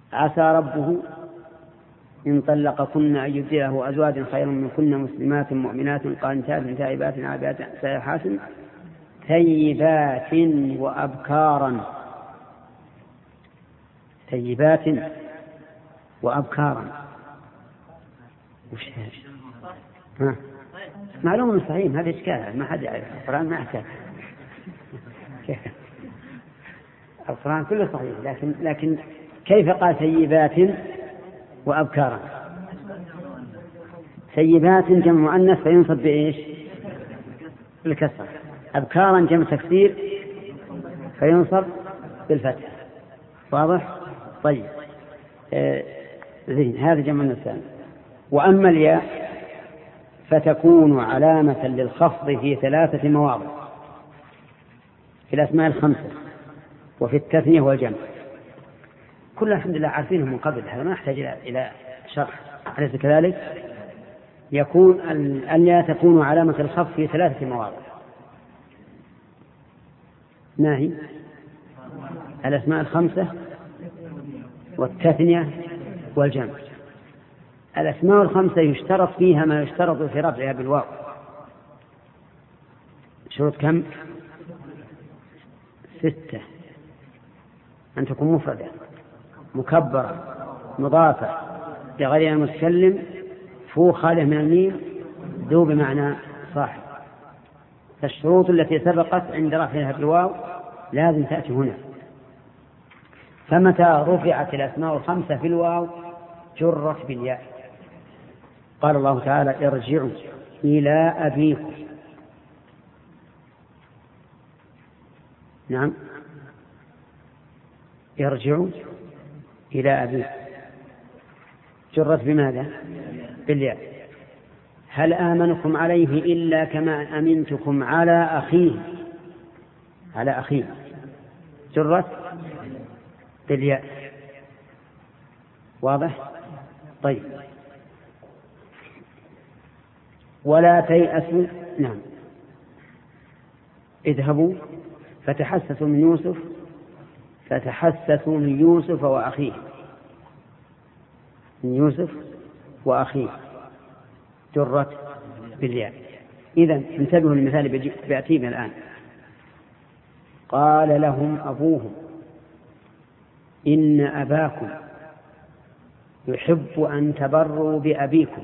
عسى ربه إن طلقكن أن يبدله أزواجا خيرا منكن مسلمات مؤمنات قانتات تائبات عابدات سائحات ثيبات وأبكارا. ثيبات وأبكارا وش هذا؟ معلوم صحيح، هذا إشكال ما حد يعرف. القرآن ما أحتاج القرآن كله صحيح، لكن كيف قال ثيبات وأبكارا؟ ثيبات جمع مؤنث فينصب بإيش؟ بالكسر. أبكارا جمع تكسير فينصب بالفتح. واضح؟ طيب زين، هذا جمع النساء. وأما الياء فتكون علامة للخفض في 3 مواضع في الأسماء الخمسة وفي التثنية والجمع. كل الحمد لله عارفينه من قبل، هذا ما يحتاج إلى شرح، أليس كذلك؟ يكون الياء تكون علامة الخفض في 3 مواضع. ما هي؟ الأسماء الخمسة والتثنية والجمع. الأسماء الخمسة يشترط فيها ما يشترط في رفعها بالواو. شروط كم؟ 6: أن تكون مفردة مكبرة مضافة لغير المتكلم فوق خاله من الميم ذو بمعنى صاحب. فالشروط التي سبقت عند رفعها بالواو لازم تأتي هنا. فمتى رفعت الأسماء الخمسة في الواو جرت بالياء. قال الله تعالى: ارجعوا إلى أبيكم. نعم، ارجعوا إلى أبيكم جرت بماذا؟ بالياء. هل آمنكم عليه إلا كما أمنتكم على أخيه. على أخيه جرت بالياء. واضح؟ طيب. ولا تيأسوا. نعم، اذهبوا فتحسسوا من يوسف. فتحسسوا من يوسف وأخيه. من يوسف وأخيه جرت بالياء. إذن انتبهوا للمثال بيأتينا الآن. قال لهم أبوهم إن أباكم يحب أن تبروا بأبيكم.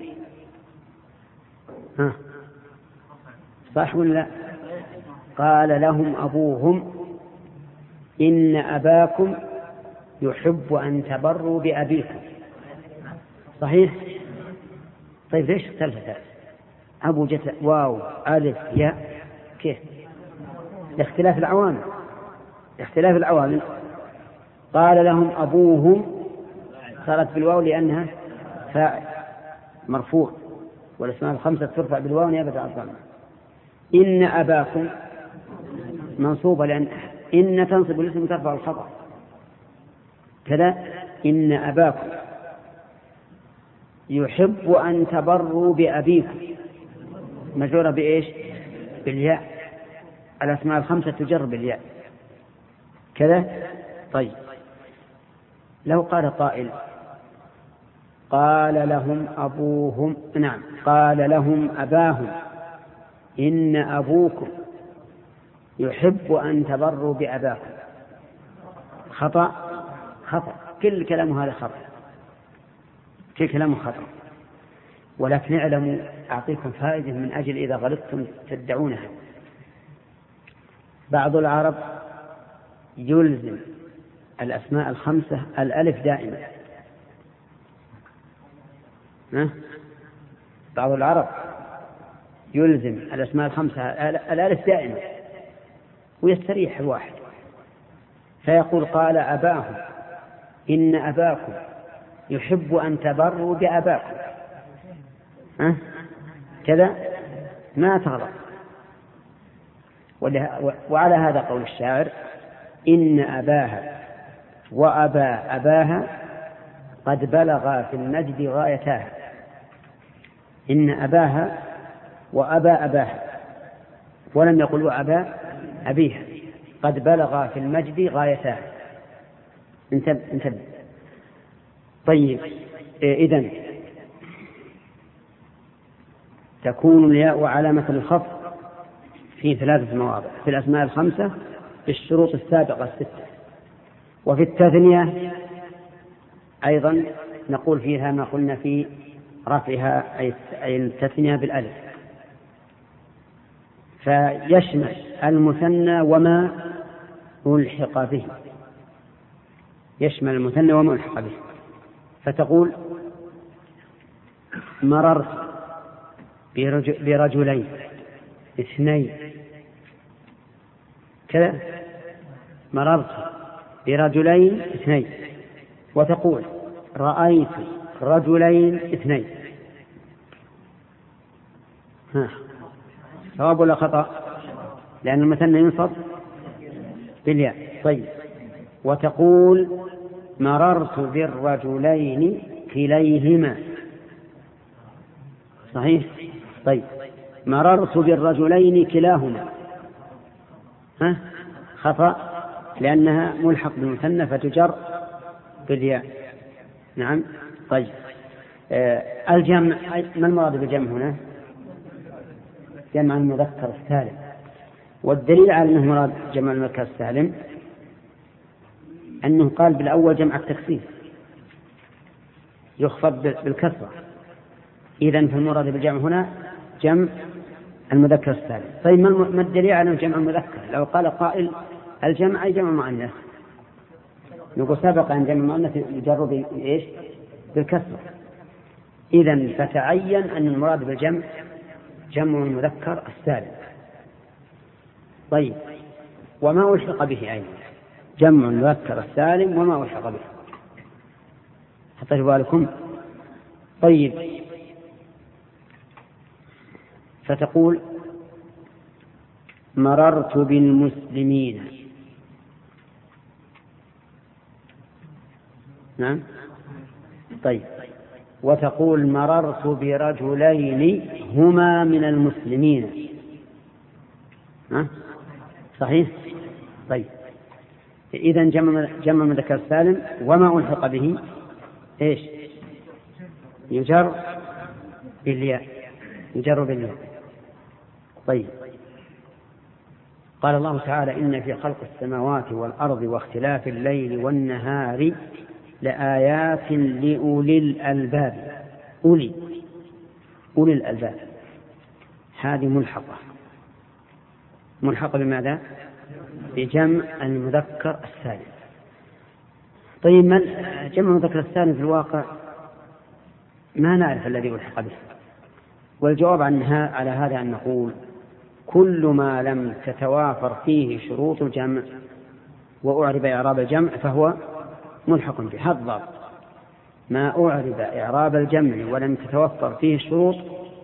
صح ولا لا؟ قال لهم أبوهم إن أباكم يحب أن تبروا بأبيكم. صحيح؟ طيب ليش اختلفت؟ أبو جت واو ألف ياء كيف؟ لاختلاف العوامل. اختلاف العوامل. قال لهم أبوهم صارت بالواو لأنها فاعل مرفوع، والأسماء الخمسة ترفع بالواو نيابة عن الضمة. إن أباكم منصوبة لأن إن تنصب الاسم ترفع الخبر كذا. إن أباكم يحب أن تبروا بأبيكم مجرورة بإيش؟ بالياء. الأسماء الخمسة تجر بالياء كذا. طيب، لو قال قائل قال لهم أبوهم، نعم، قال لهم أباهم إن أبوكم يحب أن تبروا بأباكم. خطأ. كل كلام هذا خطأ، كل كلام خطأ. ولكن اعلموا، أعطيكم فائدة من أجل إذا غلطتم تدعونها. بعض العرب يلزم الأسماء الخمسة الألف دائما. بعض العرب يلزم الأسماء الخمسة الألف دائما ويستريح الواحد، فيقول قال أباهم إن أباكم يحب أن تبروا بأباكم كذا، ما تغلط. وعلى هذا قول الشاعر: إن أباها وأبا أباها قد بلغا في المجد غايتها. إن أباها وأبا أباها، ولم يقل وأبا أبيها، قد بلغا في المجد غايتها. انتبه. طيب، إذن تكون الياء علامة الخفض في 3 مواضع في الأسماء الخمسة بالشروط السابقة 6. وفي التثنية أيضا نقول فيها ما قلنا في رفعها أي التثنية بالألف، فيشمل المثنى وما ألحق به، يشمل المثنى وما ألحق به. فتقول مررت برجلين 2 كذا، مررت برجلين 2. وتقول رأيت رجلين 2. صواب ولا خطأ؟ لأن المثنى ينصب بالياء. طيب، وتقول مررت بالرجلين كليهما. صحيح؟ طيب، مررت بالرجلين كلاهما خطأ، لأنها ملحق بالمثنى فتجر بالياء. نعم. طيب، الجمع، ما المراد بالجمع هنا؟ جمع المذكر السالم. والدليل على أنه مراد جمع المذكر السالم أنه قال بالأول جمع التكسير يخفض بالكسرة، إذن فالمراد بالجمع هنا جمع المذكر السالم. طيب، ما الدليل على أنه جمع المذكر؟ لو قال قائل الجمع أي جمع مؤنث، نقول سبق أن جمع المؤنث يجر بإيش؟ بالكسرة. إذن فتعين أن المراد بالجمع جمع المذكر السالم. طيب، وما ألحق به أيضا جمع المذكر السالم وما ألحق به، حطيتوا بالكم؟ طيب، فتقول مررت بالمسلمين. نعم. طيب، وتقول مررت برجلين هما من المسلمين. صحيح؟ طيب، إذن جمع المذكر السالم وما ألحق به إيش؟ يجر بالياء، يجر بالياء. طيب، قال الله تعالى إن في خلق السماوات والأرض واختلاف الليل والنهار لآيات لأولي الألباب. أولي الألباب هذه ملحقة بماذا؟ بجمع المذكر السالم. طيب، من جمع المذكر السالم في الواقع ما نعرف الذي ألحق به، والجواب عنها على هذا أن نقول كل ما لم تتوافر فيه شروط الجمع وأعرب إعراب الجمع فهو ملحق به. هذا ما أعرب إعراب الجمع ولم تتوفر فيه الشروط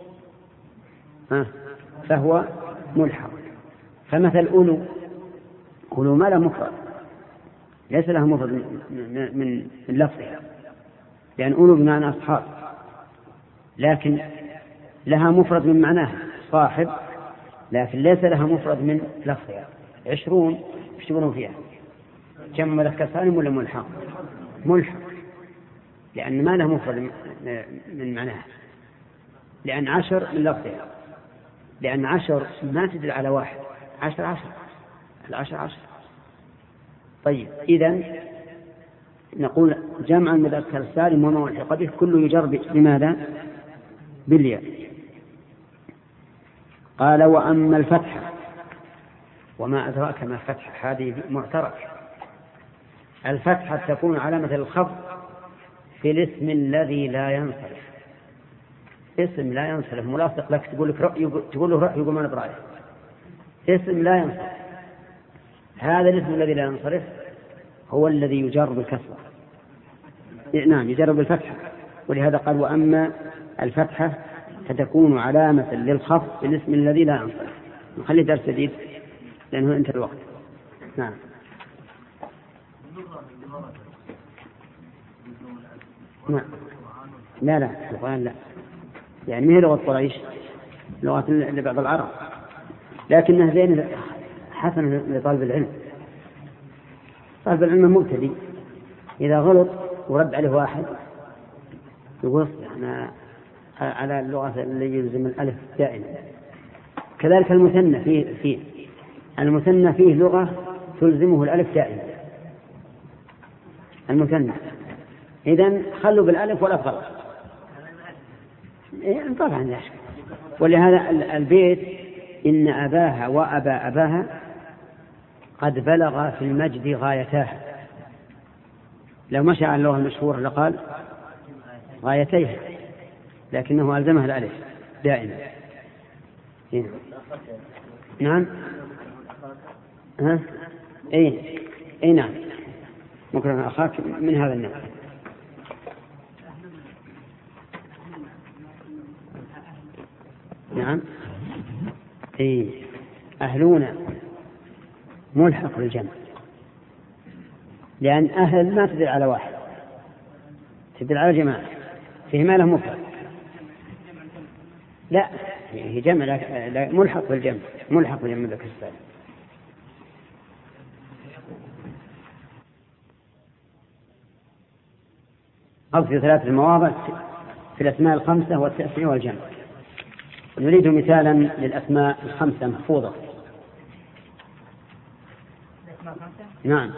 فهو ملحق. فمثل أولو ما له مفرد، ليس له مفرد من لفظها، لأن أولو بمعنى أصحاب، لكن لها مفرد من معناها صاحب، لكن ليس لها مفرد من لفظها. 20 يشتغلون فيها جمع مذكر سالم ولا ملحق؟ ملحق، لأن ما له مفرد من معناها، لأن 10 من لفظها، لأن 10 ما تدل على واحد، 10 10. طيب، إذن نقول جمع المذكر السالم وما ألحق به كله يجر بماذا؟ بالياء. قال وأما الفتحة، وما أدراك ما الفتحة، هذه معترف. الفتحة تكون علامة الخفض في الاسم الذي لا ينصرف. اسم لا ينصرف ملاصق لك، تقول له رأي يقول ما نبرأيه. اسم لا ينصرف، هذا الاسم الذي لا ينصرف هو الذي يجر بالكسرة. نعم، يجر بالفتحة. ولهذا قال وأما الفتحة فتكون علامة للخفض في الاسم الذي لا ينصرف. نخلي درس جديد لأنه انتهى الوقت. نعم. نعم. لا القرآن لا، يعني ما هي لغة قريش، لغة لبعض العرب، لكنها زين حسن لطالب العلم. طالب العلم مبتدئ إذا غلط ورد عليه واحد يقول أنا على اللغة اللي يلزم الألف دائما. كذلك المثنى فيه المثنى فيه لغة تلزمه الألف دائما المثنى. إذن خلوا بالألف ولا غلط. طبعا لا شك. ولهذا البيت إن أباها وأبا أباها قد بلغ في المجد غايتاه. لو مشى على اللغة المشهورة لقال غايتيه، لكنه ألزمها الألف دائما. نعم. أي نعم. مكرم أخاك من هذا النوع. نعم. أهلون ملحق بالجمع، لأن أهل ما تدل على واحد، تدل على جماعة، فيما له مفرد. لا هي جمع ملحق بالجمع، ملحق بالجمع ذكر السالم. في 3 مواضع في الأسماء الخمسة والتأثير والجمع. نريد مثالا للأسماء الخمسة محفوظة. نعم.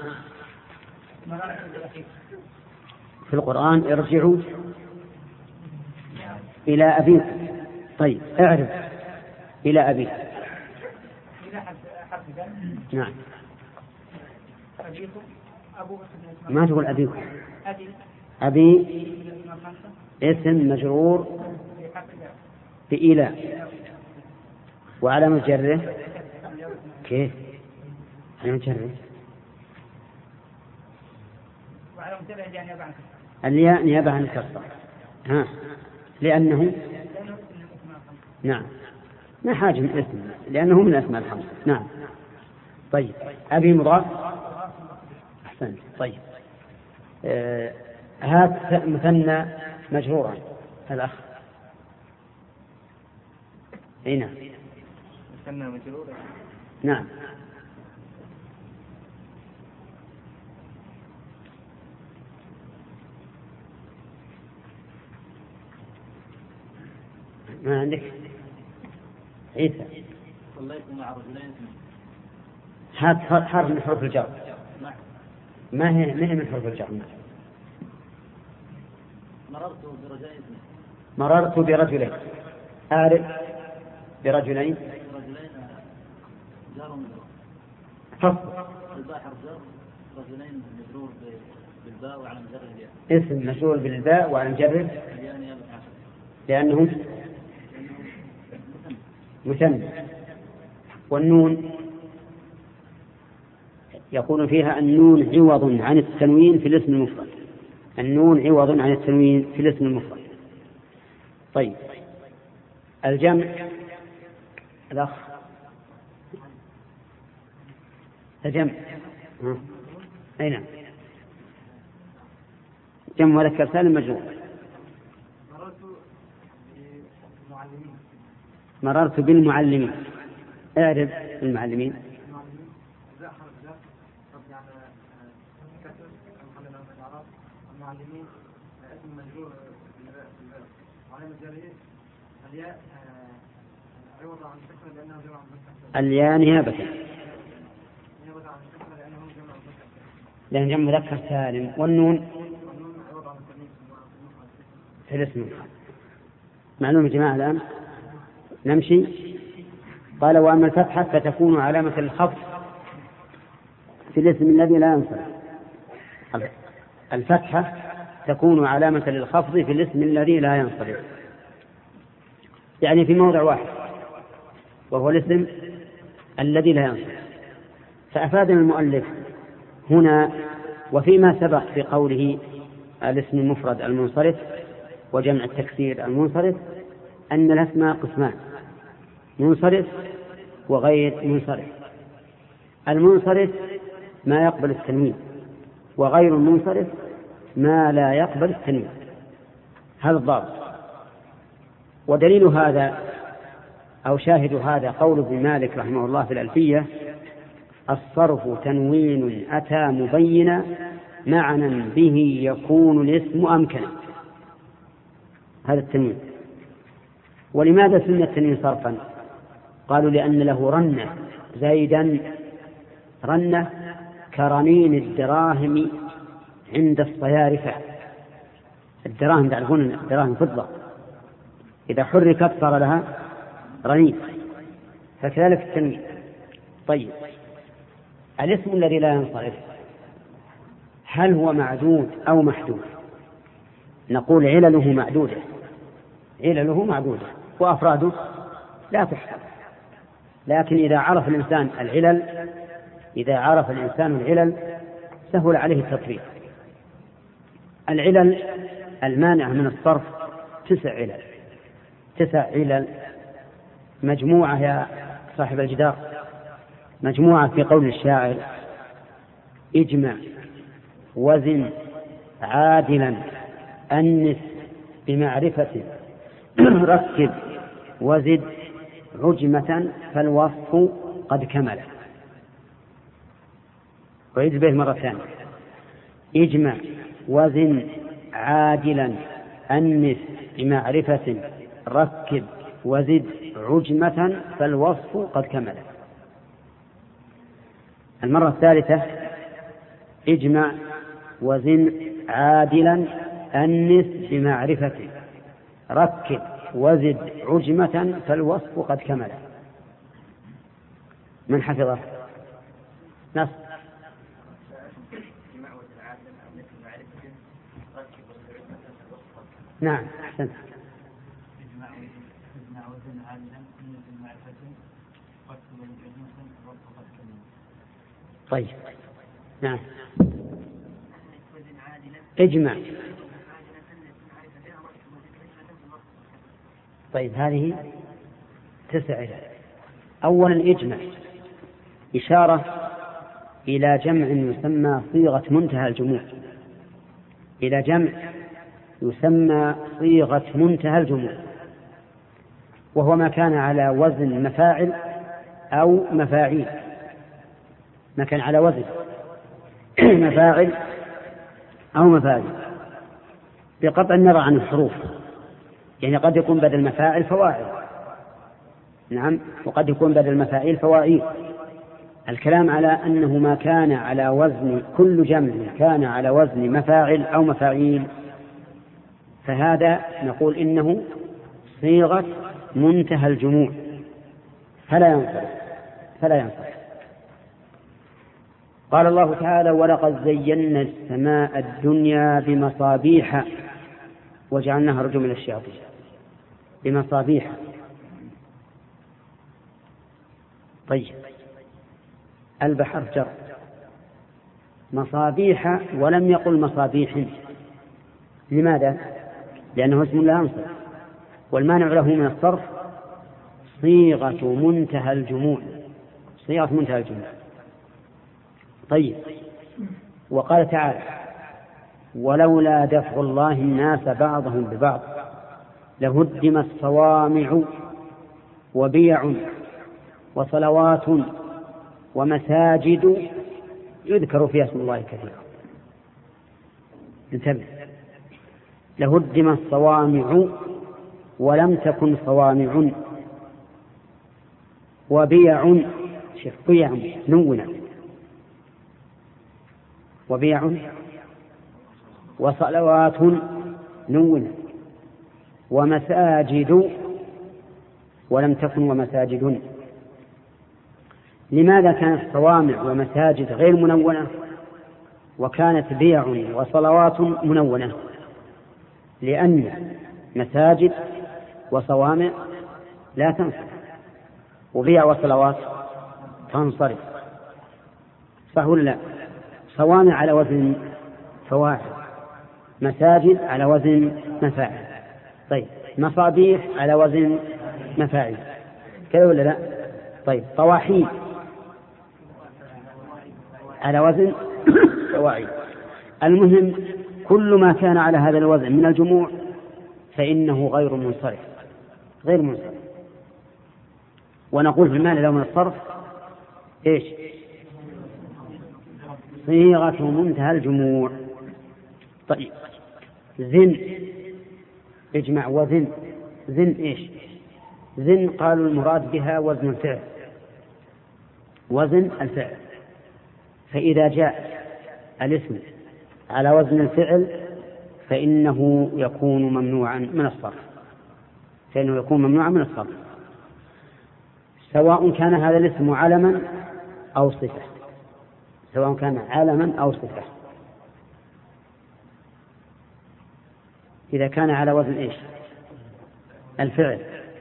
في القرآن ارجعوا إلى أبيكم. طيب اعرف إلى أبيك. نعم. ما تقول أبيكم. أبي اسم مجرور بإلى وعلامة جره كيف؟ علامة جره الياء نيابة عن الكسرة. لأنه نعم ما حاجة من اسم، لأنه من الأسماء الخمسة. نعم. طيب أبي مضاف. أحسنت. طيب هات مثنى مجرورا الأخ. نعم. مثنى مجرورا. نعم. ما عندك عيسى. صليت مع رجلين. هات حرف من حروف الجر. ما هي من حروف الجر. مررت برجلين. أعرف برجلين. فصل. رجلين مجرور بالباء وعلى مجرد اسم مجرور بالباء وعلى مجرد لأنه مثنى. والنون يقول فيها النون عوض عن التنوين في الاسم المفرد. النون عوض عن التنوين في الاسم المفرد. طيب الجمع الأخ الجمع أين جمع مذكر سالم مجرور. مررت بالمعلمين. اعرف المعلمين. المعلمين اسم مجرور وعلامة جره الياء عوض عن الكسرة لأنه جمع مذكر. الياء نيابة عن الكسرة لأنه جمع مذكر سالم. والنون عوض عن التنوين في الاسم. معلوم يا جماعة الآن نمشي. قال وأما الفتحة فتكون علامة الخفض في الاسم الذي لا ينصرف. الفتحة تكون علامة للخفض في الاسم الذي لا ينصرف، يعني في موضع واحد وهو الاسم الذي لا ينصرف. فأفادنا المؤلف هنا وفيما سبق في قوله الاسم المفرد المنصرف وجمع التكسير المنصرف أن الأسماء قسمان: منصرف وغير منصرف. المنصرف ما يقبل التنوين، وغير المنصرف ما لا يقبل التنوين. هذا الضابط. ودليل هذا أو شاهد هذا قول ابن مالك رحمه الله في الألفية: الصرف تنوين أتى مبينا معنى به يكون الاسم أمكنا. هذا التنوين. ولماذا سمي التنوين صرفا؟ قالوا لأن له رنة، زيدا رنة كرنين الدراهم عند الصيارفة. الدراهم تعرفون الدراهم فضة، إذا حركت صار لها رنين، فكذلك التنوين. طيب، الاسم الذي لا ينصرف هل هو معدود أو محدود؟ نقول علله معدودة، علله معدودة وأفراده لا تحصى. لكن إذا عرف الإنسان العلل سهل عليه التطبيق. العلل المانعة من الصرف 9 علل مجموعة يا صاحب الجدار، مجموعة في قول الشاعر: اجمع وزن عادلا أنس بمعرفة ركب وزد عجمة فالوصف قد كمل. وعيد به مرة ثانية: اجمع وزن عادلا أنس بمعرفة ركب وزد عجمة فالوصف قد كمل. المرة الثالثة: اجمع وزن عادلا أنس بمعرفة ركب وزد عجمة فالوصف قد كمل. من حفظه؟ نص. نعم أحسنت. طيب نعم. اجمع. طيب هذه 9. أولا اجمع إشارة إلى جمع يسمى صيغة منتهى الجموع، إلى جمع يسمى صيغة منتهى الجموع، وهو ما كان على وزن مفاعل أو مفاعيل. ما كان على وزن مفاعل أو مفاعيل بقطع النظر عن الحروف، يعني قد يكون بدل مفاعل فواعل، نعم، وقد يكون بدل مفاعيل فواعيل. الكلام على أنه ما كان على وزن، كل جمع كان على وزن مفاعل أو مفاعيل، فهذا نقول إنه صيغة منتهى الجموع فلا ينصرف. قال الله تعالى: ولقد زينا السماء الدنيا بمصابيح وجعلناها رجوما للشياطين. بمصابيح. طيب، البحر جر مصابيح ولم يقل مصابيح. لماذا؟ لأنه اسم لا ينصرف، والمانع له من الصرف صيغة منتهى الجموع، صيغة منتهى الجموع. طيب، وقال تعالى: ولولا دفع الله الناس بعضهم ببعض لهدمت صوامع وبيع وصلوات ومساجد يذكر فيها اسم الله كثيرا. انتبه، لهدمت صوامع ولم تكن صوامع، وبيع نونة، وبيع وصلوات نونة، ومساجد ولم تكن ومساجد. لماذا كانت صوامع ومساجد غير منونة وكانت بيع وصلوات منونة؟ لأن مساجد وصوامع لا تنصرف، وبيع وصلوات تنصرف، صح ولا لا؟ صوامع على وزن فواعل، مساجد على وزن مفاعل. طيب، مصابيح على وزن مفاعل، كذا ولا لا؟ طيب، طواحين على وزن فواعل. المهم كل ما كان على هذا الوزن من الجموع فإنه غير منصرف. ونقول في المعنى له من الصرف إيش؟ صيغة منتهى الجموع. طيب، زن اجمع وزن. زن إيش؟ زن قالوا المراد بها وزن الفعل، وزن الفعل. فإذا جاء الاسم على وزن الفعل فإنه يكون ممنوعا من الصرف، فإنه يكون ممنوعا من الصرف، سواء كان هذا الاسم علما أو صفة، سواء كان علما أو صفة. إذا كان على وزن إيش؟ الفعل،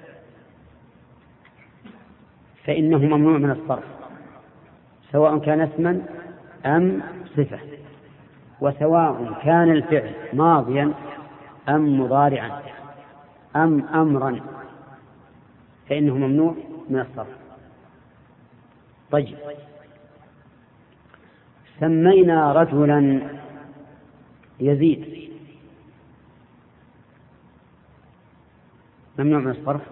فإنه ممنوع من الصرف، سواء كان اسما أم صفة، وسواء كان الفعل ماضيا أم مضارعا أم أمرا فإنه ممنوع من الصرف. طيب، سمينا رجلا يزيد، ممنوع من الصرف.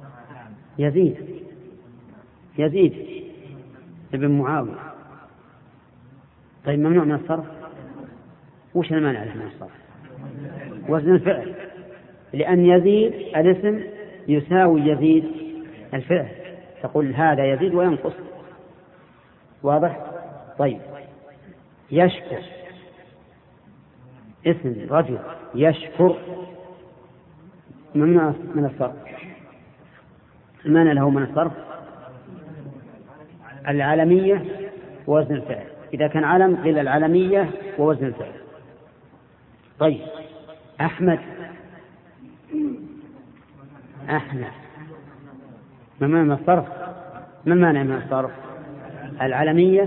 يزيد ابن معاوية. طيب، ممنوع من الصرف. وش المانع له من الصرف؟ وزن الفعل، لأن يزيد الاسم يساوي يزيد الفعل، تقول هذا يزيد وينقص. واضح؟ طيب، يشكر، اسم رجل يشكر، ممنوع من الصرف. المانع له من الصرف العالمية ووزن الفعل، إذا كان علم قيل العالمية ووزن الفعل. طيب، أحمد ممنوع من الصرف. ما المانع من الصرف؟ العالمية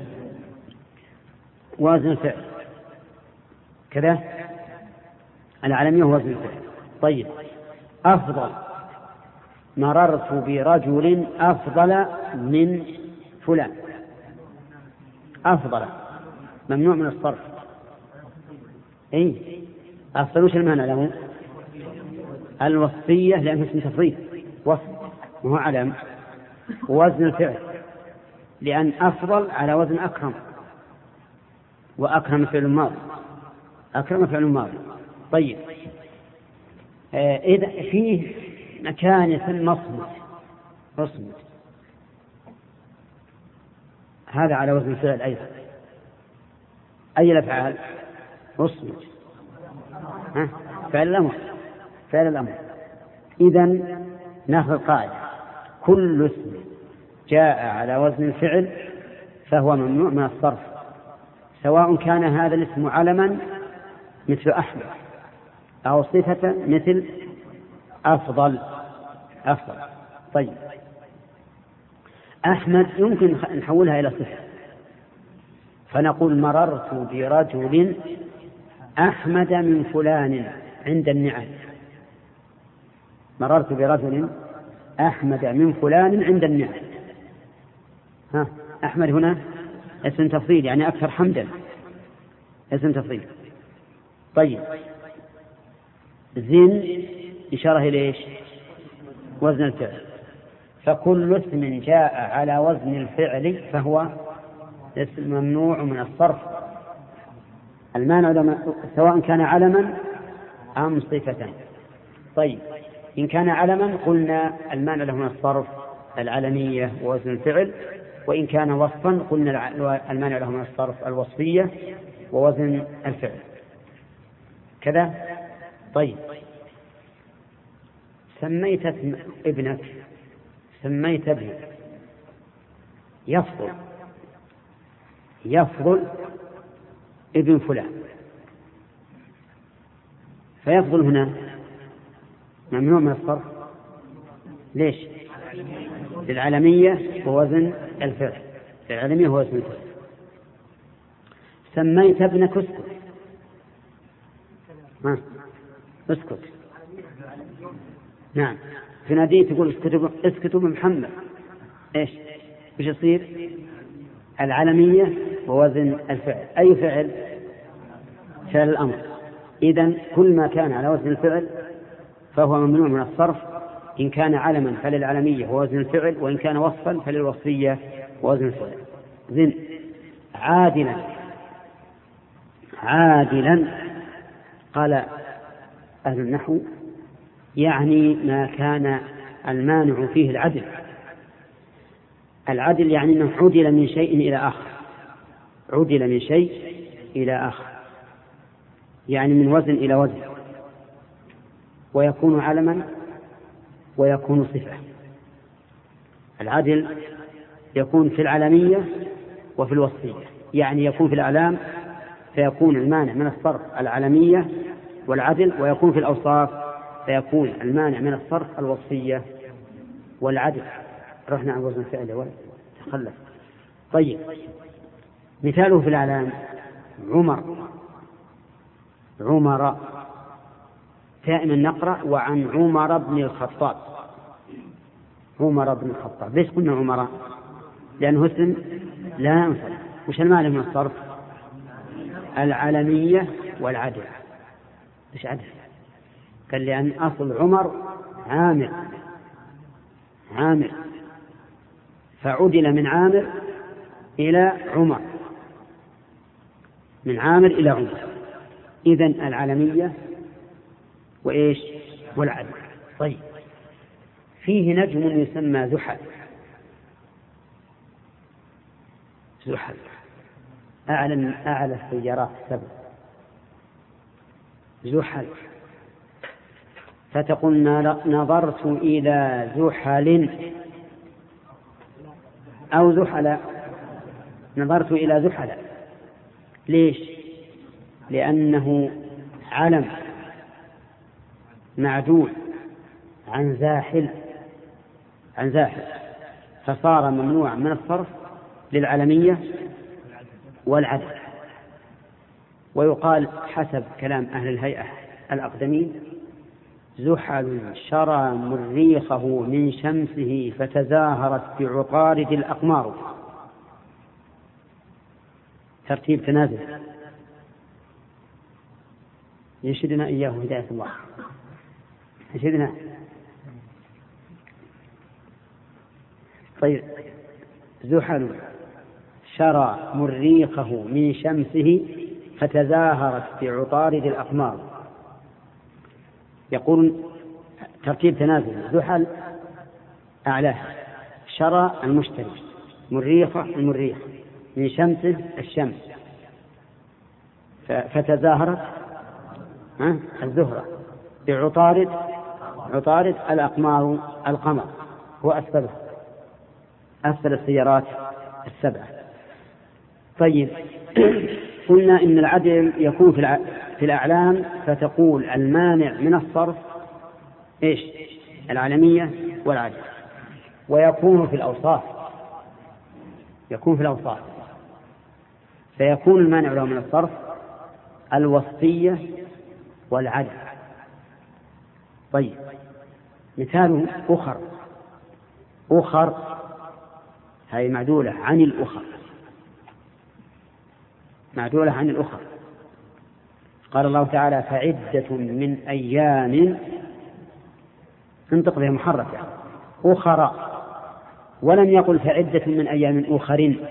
ووزن الفعل، كذا العالمية ووزن الفعل. طيب، أفضل، مررت برجل أفضل من فلان. أفضل ممنوع من الصرف. أفضل وش المعنى له؟ الوصفية، لأنه اسم تفضيل وصف وهو علم. ووزن الفعل لأن أفضل على وزن أكرم، وأكرم فعل ماضي، أكرم فعل ماضي. طيب، إذا فيه مكانة مصمت، هذا على وزن الفعل أيضا. أي الأفعال؟ مصمت، فعل الأمر. إذن ناخذ قاعدة: كل اسم جاء على وزن الفعل فهو ممنوع من الصرف، سواء كان هذا الاسم علما مثل أحمد أو صفة مثل أفضل. طيب، أحمد يمكن نحولها إلى صفة، فنقول مررت برجل أحمد من فلان عند النعم. مررت برجل أحمد من فلان عند النعم. أحمد هنا اسم تفضيل، يعني أكثر حمدا، اسم تفضيل. طيب، زين إشارة إلى وزن الفعل. فكل اسم جاء على وزن الفعل فهو اسم ممنوع من الصرف. المانع سواء كان علما أم صفة. طيب، إن كان علما قلنا المانع له من الصرف العلمية ووزن الفعل، وإن كان وصفا قلنا المانع له من الصرف الوصفية ووزن الفعل، كذا. طيب، سميت ابنك يفضل ابن فلان، فيفضل هنا ممنوع من الصرف. ليش؟ للعالمية ووزن الفعل، للعالمية ووزن الفعل. سميت ابنك اسكت. نعم، في ناديه تقول اسكتوا بمحمد، وش يصير؟ العالمية ووزن الفعل. أي فعل؟ فعل الأمر. إذن كل ما كان على وزن الفعل فهو ممنوع من الصرف، إن كان علما فللعالمية ووزن الفعل، وإن كان وصفا فللوصفية ووزن الفعل. زين. عادلا قال أهل النحو يعني ما كان المانع فيه العدل. العدل يعني أنه عدل من شيء إلى آخر، عدل من شيء إلى آخر، يعني من وزن إلى وزن، ويكون علما ويكون صفة. العدل يكون في العلمية وفي الوصفية، يعني يكون في الأعلام فيكون المانع من الصرف العلمية والعدل، ويكون في الأوصاف فيكون المانع من الصرف الوصفية والعدل. رحنا عن وزن فعله ولا تخلف. طيب، مثاله في الأعلام عمر دائما نقرأ وعن عمر بن الخطاب. عمر بن الخطاب، ليش قلنا عمر؟ لأنه اسم لا ينصرف. وش المانع من الصرف؟ العلمية والعدل. إيش عدل؟ قال لأن أصل عمر عامر، فعدل من عامر إلى عمر، من عامر إلى عمر. إذن العلمية وإيش؟ والعدل. طيب، فيه نجم يسمى زحل، أعلى السيارات السبع، زحل. فتقول نظرت إلى زحل أو زحل، نظرت إلى زحل. ليش؟ لأنه علم معدول عن زاحل، فصار ممنوع من الصرف للعلمية والعدل. ويقال حسب كلام أهل الهيئة الأقدمين: زحل شرى مريخه من شمسه فتزاهرت بعقارد الأقمار. ترتيب تنازل يشهدنا إياه هداية الله، يشهدنا. طيب، زحل شرى مريخه من شمسه فتزاهرت بعطارد الأقمار. يقول ترتيب تنازل: زحل أعلاه، شرى المشتري، مريخه المريخ، من شمسه الشمس، فتزاهرت الزهرة بعطارد الأقمار، القمر هو أسفل السيارات السبعة. طيب، قلنا إن العدل يكون في الأعلام، فتقول المانع من الصرف إيش؟ العلمية والعدل. ويكون في الأوصاف، فيكون المانع له من الصرف الوصفية والعدل. طيب، مثال أخر هي معدولة عن الأخر. قال الله تعالى: فعدة من أيام، انطق بها محركة، أخرى، ولم يقل فعدة من أيام أخرين،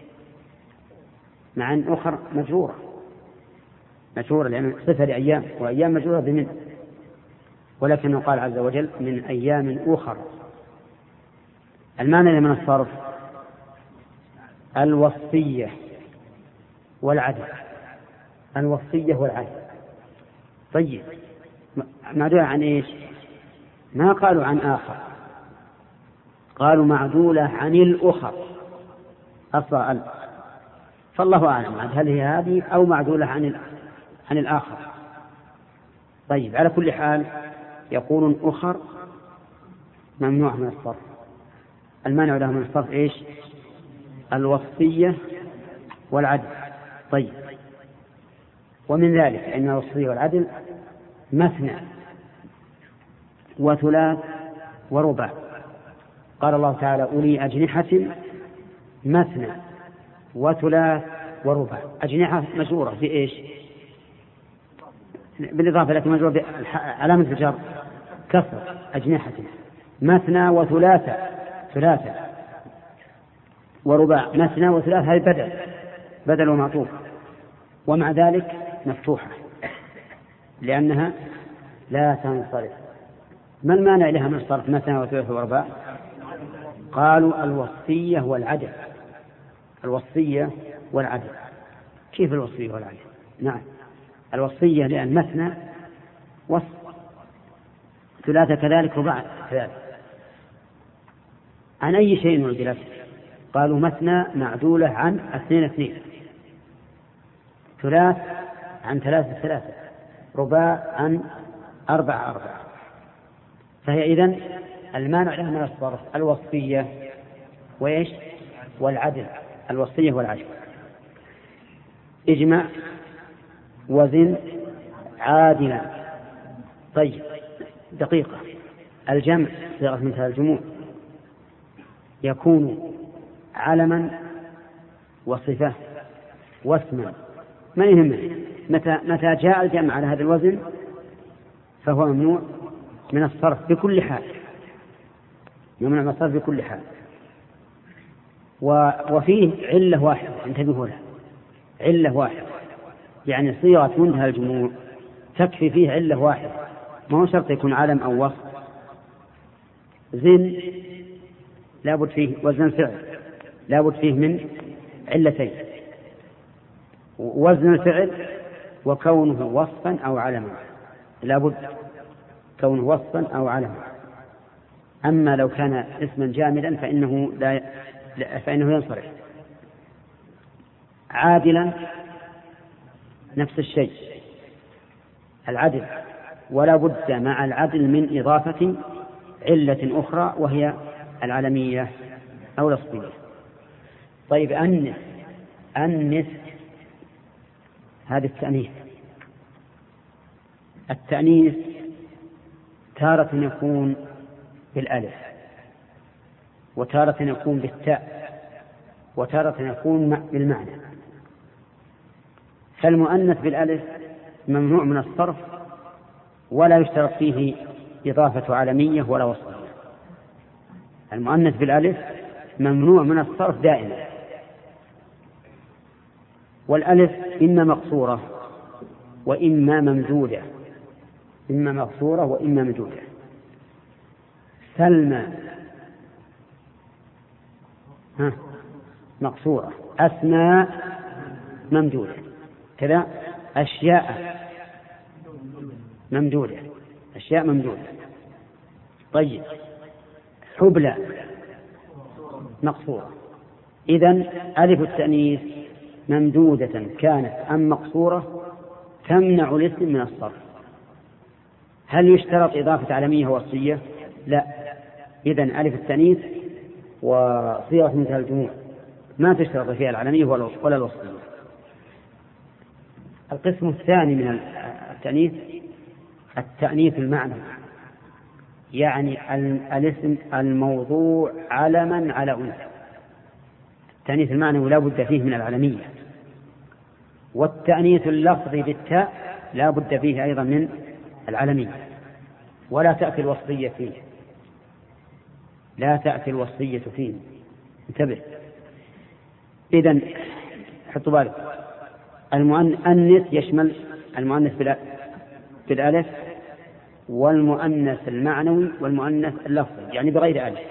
مع أن أخر مجرورة لأن صفة لأيام، وأيام مجرورة بمن، ولكنه قال عز وجل: من أيام أخر. المعنى من الصرف الوصفية والعدل. طيب، معدولة عن إيش؟ ما قالوا عن آخر، قالوا معدولة عن الأخر أصلا، فالله أعلم هل هي هذه أو معدولة عن الآخر. طيب، على كل حال يقولون أخر ممنوع من الصرف. المانع له من الصرف إيش؟ الوصفية والعدل. طيب، ومن ذلك أن الوصفية والعدل مثنى وثلاث ورباع. قال الله تعالى: أولي أجنحة مثنى وثلاث ورباع. أجنحة مجرورة في إيش؟ بالإضافة، لكن مجرورة علامة الجر كسر. أجنحة مثنى ثلاثة ورباع. مثنى وثلاث هذه بدل ومعطوف، ومع ذلك مفتوحة لأنها لا تنصرف. ما المانع لها من الصرف مثنى وثلاث ورباع؟ قالوا الوصية والعدل. الوصية والعدل. كيف الوصية والعدل؟ نعم، الوصية لأن مثنى وصف، ثلاثة كذلك، رباع كذلك. عن أي شيء عدلت؟ قالوا مثنى معدولة عن 2 ثلاث عن 3 رباع عن 4. فهي إذن المانع لها من الصرف الوصية وإيش؟ والعدل. الوصية والعدل. اجمع وزن عادلا. طيب دقيقة، الجمع صيغة منتهى الجموع يكون علما وصفة واسما، ما يهمه متى جاء الجمع على هذا الوزن فهو ممنوع من الصرف بكل حال، ممنوع من الصرف بكل حال. وفيه علة واحدة، انتبهوا لها، علة واحدة، يعني صيغة منتهى الجموع تكفي فيه علة واحدة، ما هو شرط يكون علم أو وصف. زن لابد فيه، وزن فعل لابد فيه من علتين، وزن الفعل وكونه وصفا أو علما، لابد كونه وصفا أو علما. أما لو كان اسما جامدا فإنه ينصرف. عادلا نفس الشيء، العدل، ولا بد مع العدل من إضافة علة أخرى وهي العلمية أو الأصلية. طيب أنث هذا التأنيث تارة يكون بالألف، وتارة يكون بالتاء، وتارة يكون بالمعنى. فالمؤنث بالألف ممنوع من الصرف ولا يشترط فيه إضافة علمية ولا وصفية. المؤنث بالألف ممنوع من الصرف دائما، والألف إما مقصورة وإما ممدودة، إما مقصورة وإما ممدودة. سلمى مقصورة، أسماء ممدودة، كذا أشياء ممدودة، أشياء ممدودة. طيب حبلى مقصورة. إذن ألف التأنيث ممدودة كانت أم مقصورة تمنع الاسم من الصرف. هل يشترط إضافة علمية وصية؟ لا. إذن ألف التأنيث وصيغة منتهى الجموع ما تشترط فيها العلمية ولا الوصية. القسم الثاني من التأنيث التأنيث المعنوي، يعني الاسم الموضوع علما على أنثى. التأنيث المعنوي لا بد فيه من العلمية، والتأنيث اللفظي بالتاء لا بد فيه أيضا من العلمية، ولا تأتي الوصية فيه، لا تأتي الوصية فيه. انتبه. إذن حطوا بالك، المؤنث يشمل المؤنث بالألف والمؤنث المعنوي والمؤنث اللفظي، يعني بغير ألف،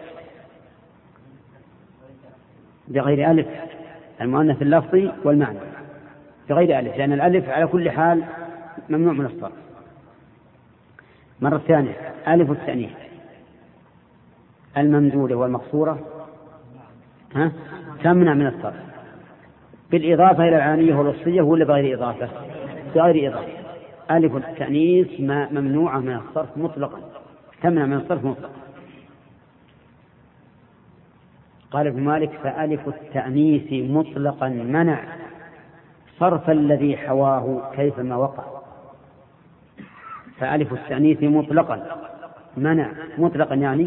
بغير ألف المؤنث اللفظي والمعنوي بغير ألف، لأن الألف على كل حال ممنوع من الصرف. مرة ثانية ألف التأنيث الممدودة والمقصورة تمنع من الصرف بالإضافة إلى العلمية والوصية ولا بغير إضافة؟ بغير إضافة. ألف التأنيث ممنوعة من الصرف مطلقا، تمنع من الصرف مطلقا. قال ابن مالك فألف التأنيث مطلقا منع صرف الذي حواه كيفما وقع. فألف التأنيث مطلقا منع، مطلقا يعني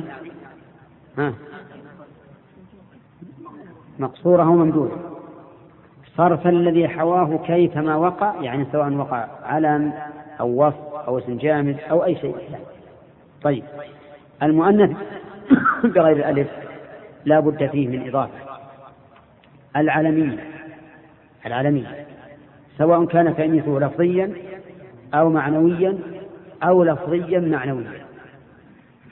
مقصورة أو ممدودة، صرف الذي حواه كيفما وقع، يعني سواء وقع علم أو وصف أو اسم جامد أو أي شيء. طيب المؤنث بغير الألف لا بد فيه من إضافة العلمية سواء كان تأنيثه لفظيا أو معنويا أو لفظيا معنويا.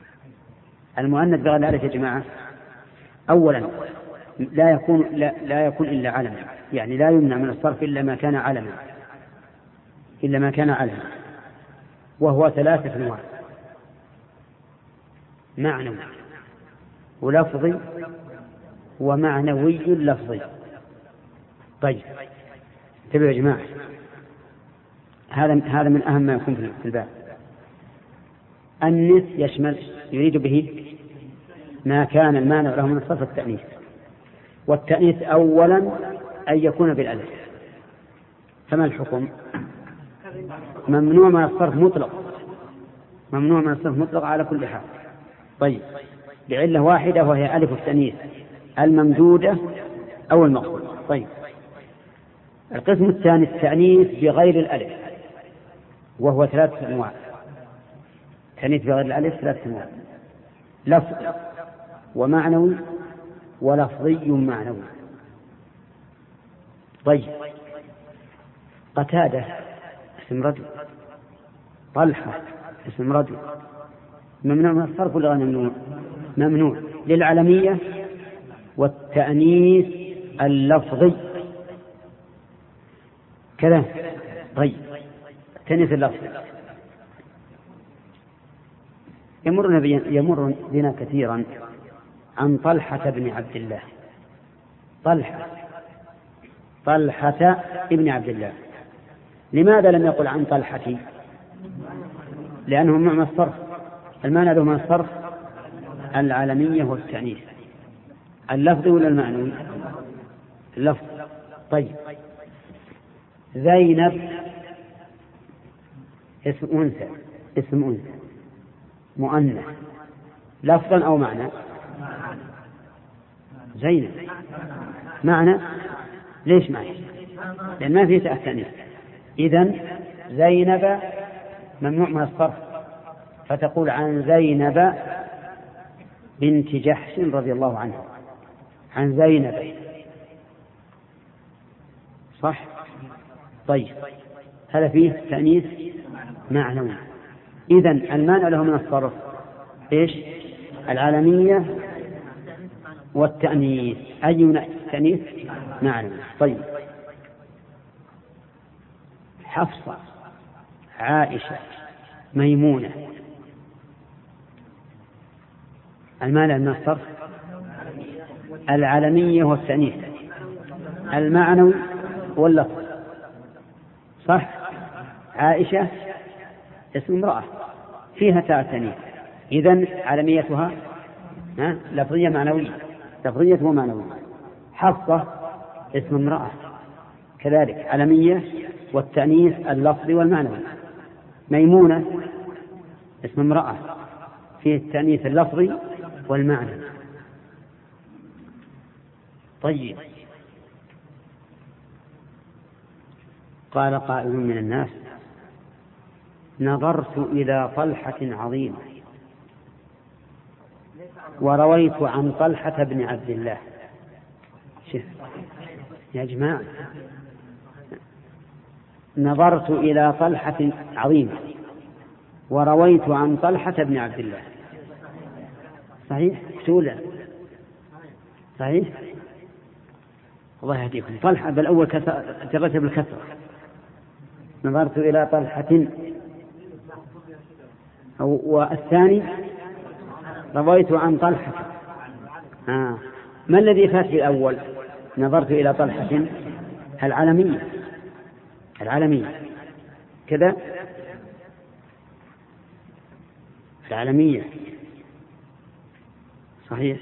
المؤنث بغير الألف يا جماعة أولا لا يكون إلا علما، يعني لا يمنع من الصرف إلا ما كان علما، وهو 3 أنواع: معنوي ولفظي ومعنوي لفظي. طيب انتبهوا يا جماعة، هذا من أهم ما يكون في الباب. النث يريد به ما كان المانع له من الصرف التأنيث، والتأنيث أولا أن يكون بالألف. فما الحكم؟ ممنوع من الصرف مطلق على كل حال. طيب بعلة واحدة وهي ألف التأنيث الممدودة أو المقصودة. طيب القسم الثاني التأنيث بغير الألف، وهو 3 أنواع. تأنيث بغير الألف 3 أنواع: لفظي ومعنوي ولفظي معنوي. طيب قتادة اسم رجل، طلحة اسم رجل، ممنوع من الصرف ولا غير ممنوع للعلمية والتأنيث اللفظي كذا. طيب التأنيث اللفظي يمر بنا كثيرا عن طلحة بن عبد الله. طلحة ابن عبد الله. لماذا لم يقل عن طلحة؟ لأنه ممنوع من الصرف. المانع له من الصرف العالمية والتأنيث. اللفظ ولا المعنوي؟ اللفظ. طيب زينب اسم أنثى مؤنث لفظا أو معنى؟ زينب معنى. ليش معنى؟ لأن ما فيه تأنيث. إذن زينب ممنوع من الصرف، فتقول عن زينب بنت جحش رضي الله عنها، عن زينب. صح؟ طيب هذا فيه تأنيث معنوي. إذن المانع له من الصرف إيش؟ العالمية والتأنيث. أي تأنيث؟ معنوي. طيب حفصة، عائشة، ميمونة، المانع من الصرف العالمية والتأنيث المعنوي واللفظ. صح؟ عائشة اسم امرأة فيها تاء تأنيث، إذن عالميتها لفظية معنوية، لفظية ومعنوية. حفصة اسم امرأة كذلك عالمية والتأنيث اللفظي والمعنوي. ميمونة اسم امرأة فيه التأنيث اللفظي والمعنى. طيب قال قائل من الناس: نظرت إلى طلحة عظيمة ورويت عن طلحة بن عبد الله. شوف يا جماعة، نظرت إلى طلحة عظيمة ورويت عن طلحة بن عبد الله. صحيح؟ سؤال صحيح؟ الله يهديكم. طلحة بالأول جرت بالكسر. نظرت إلى طلحة، والثاني رويت عن طلحة. ما الذي فات في الأول؟ نظرت إلى طلحة العالمية كذا، العالمية صحيح،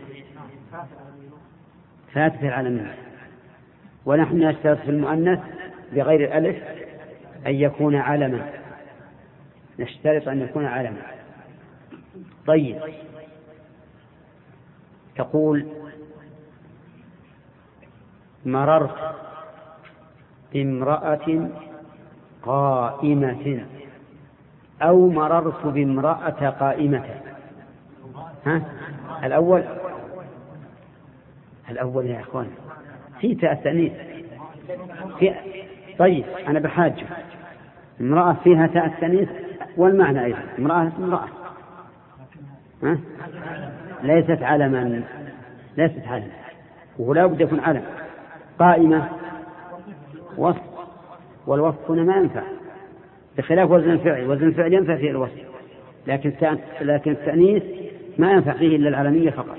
فاتت العالمية. ونحن نشترط في المؤنث بغير الألف أن يكون علما، نشترط أن يكون علما. طيب تقول: مررت بامرأة قائمة، أو مررت بامرأة قائمة. الأول يا أخوان في تأنيث. طيب أنا بحاجة امرأة فيها تأنيث والمعنى أيضا. امرأة ليست علما، ليست علم، ولا بد يكون علم. قائمة وصف، والوصف هنا ما ينفع، بخلاف وزن الفعل. وزن الفعل ينفع فيه الوصف، لكن التأنيث ما ينفع فيه إلا العلمية فقط.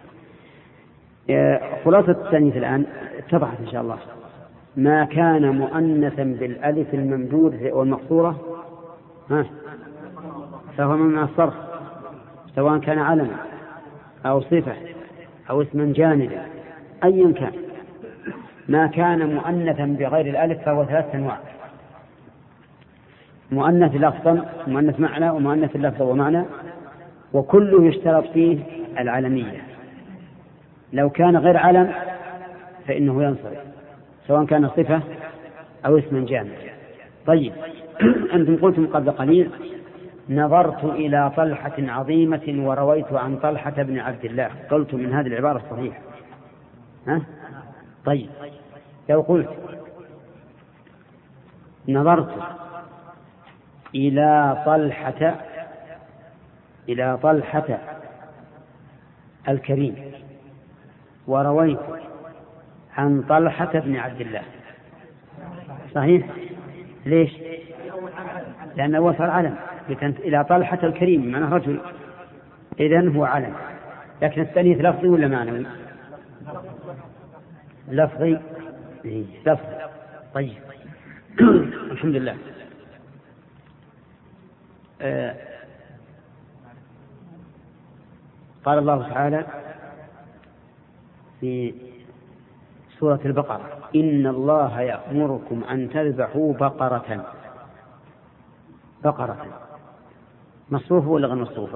خلاصة التأنيث الآن اتضحت إن شاء الله. ما كان مؤنثا بالألف الممدود والمقصورة فهو من الصرف، سواء كان علما أو صفة أو اسما جامدا أيا كان. ما كان مؤنثا بغير الألف فهو 3 أنواع: مؤنث لفظا، مؤنث معنى، ومؤنث لفظا ومعنى، وكله يشترط فيه العلمية. لو كان غير علم فإنه ينصرف، سواء كان صفة أو اسما جامدا. طيب أنتم قلتم قبل قليل: نظرت إلى طلحة عظيمة ورويت عن طلحة بن عبد الله. قلت من هذه العبارة الصحيحة. طيب لو قلت: نظرت إلى طلحة الكريم ورويت عن طلحة بن عبد الله، صحيح؟ ليش؟ لأنه وصل علم، إلى طلحة الكريم معناه رجل، إذن هو علم. لكن التأنيث لفظي ولا معنوي؟ لفظي. لفظي. طيب الحمد لله. قال الله تعالى في سورة البقرة: إن الله يأمركم أن تذبحوا بقرة مصروفة ولا غير مصروفة؟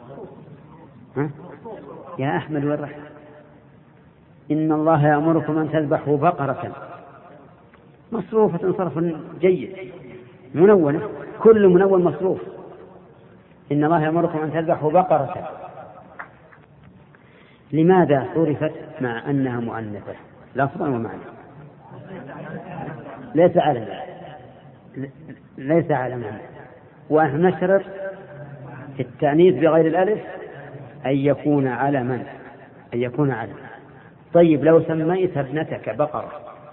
يا أحمد والرحمة، إن الله يأمركم أن تذبحوا بقرة مصروفة صرف جيد، منونة، كل منون مصروف. إن الله يأمركم أن تذبحوا بقرة. لماذا صرفت مع أنها مؤنثة لفظا ومعنى؟ ليس على معنى. ونحن نشترط في التأنيث بغير الألف أن يكون علما. طيب لو سميت ابنتك بقرة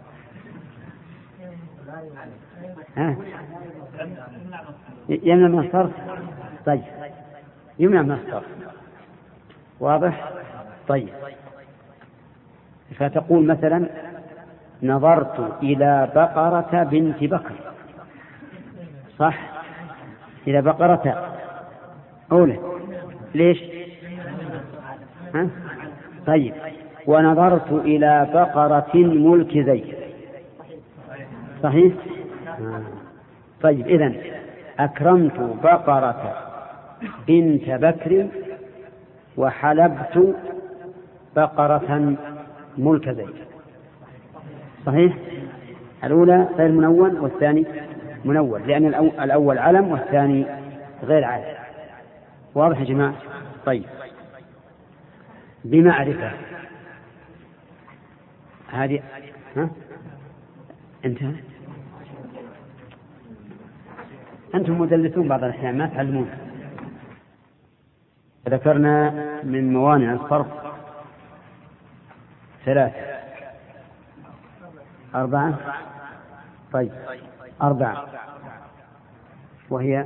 يمنع من الصرف؟ طيب يمنع من الصرف، واضح؟ طيب فتقول مثلا: نظرت إلى بقرة بنت بكر، صح؟ إلى بقرة أولى، ليش؟ طيب ونظرت إلى بقرة ملك زيد، صحيح؟ طيب إذن أكرمت بقرة بنت بكر وحلبت بقرة ملك زيد، صحيح؟ الأولى غير منون والثاني منون، لأن الأول علم والثاني غير علم. واضح يا جماعة؟ طيب بمعرفة هذه أنتم مدلسون بعض الأحيان ما تعلمون. ذكرنا من موانع الصرف 3 4. طيب 4 وهي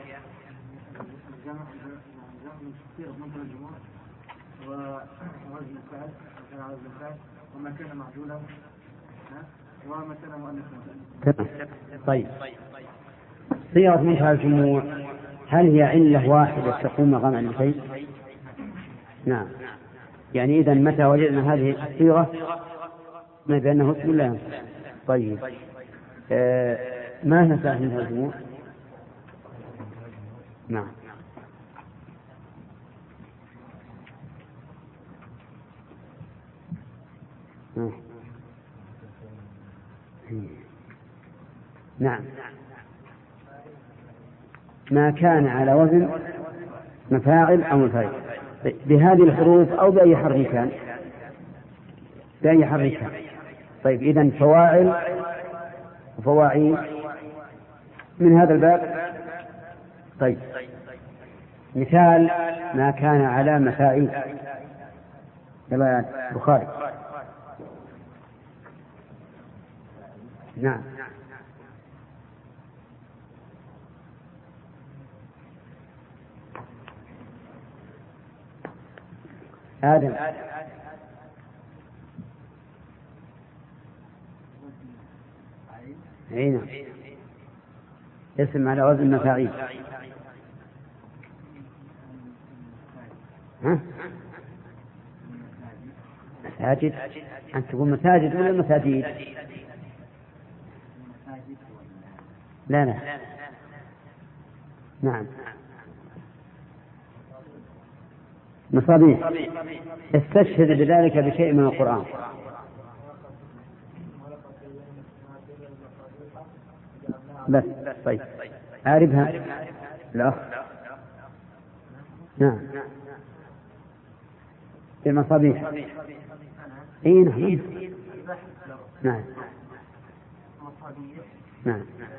وما كان معدولا وما كان مؤنثا. طيب صيغة منتهى الجموع هل هي علة واحدة تقوم مقام علتين؟ نعم. يعني إذا متى وجدنا هذه الصيغة ما بأنه اسم لا ينفع. طيب ما نفع منتهى الجموع؟ نعم. نعم. ما كان على وزن مفاعل أو مفاعل بهذه الحروف أو بأي حرف كان، بأي حرف كان. طيب إذن فواعل وفواعيل من هذا الباب. طيب مثال: ما كان على مفاعيل يلا يا بخاري. نعم. آدم. عينا اسم على وزن مفاعيل. ها؟ مساجد. أنت تقول مساجد ولا مساجد؟ لا لا. نعم. مصابيح. استشهد بذلك بشيء من القرآن. بس طيب أعرفها. لا. نعم. المصابيح. اي نعم. نعم. نعم.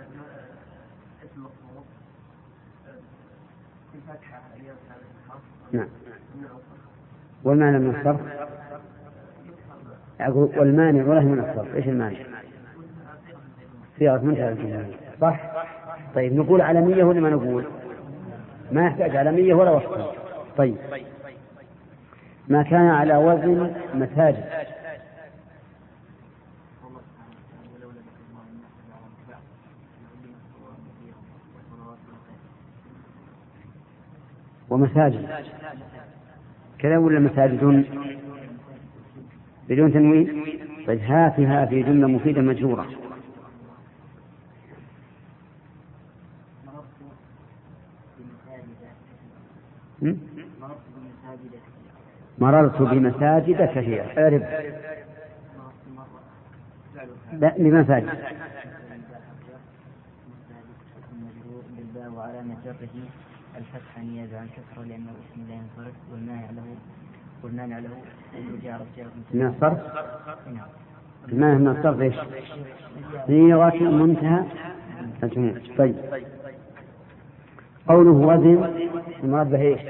نعم. والمانع من الصرف. والمانع ولا من الصرف. ايش المانع؟ صيغة منتهى الجمهور. صح. طيب نقول علمية ولا ما نقول؟ ما يحتاج علمية ولا وصف. طيب ما كان على وزن مساجد. ومساجد كذا ولا مساجد بدون تنوين؟ طيب هاتها في جملة مفيدة مجرورة. مررت بمساجد كثيرة. أعرف. لا بمساجد. وعلامة جره الفتح نيابة عن كسر لأنه اسم لا ينصرف والمانع له رجع من الصرف. ما من الصرف إيش؟ صيغة منتهى الجمهور. طيب قوله وزن المراد به إيش؟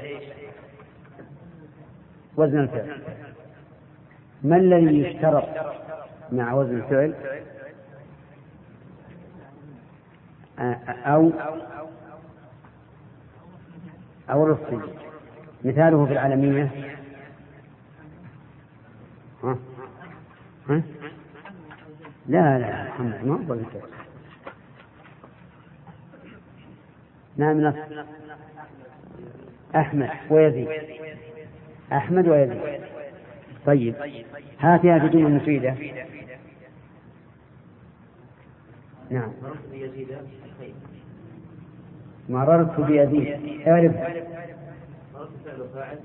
وزن الفعل. ما الذي يشترط مع وزن الفعل؟ أو الرصي. مثاله في العالمية. ها؟ لا محمد ما أقول لك. نعم نص. أحمد ويزيد. أحمد ويزيد. طيب هاتها في جملة مفيدة. نعم. مررت بيزيد. اعرف. مررت فعل فاعل.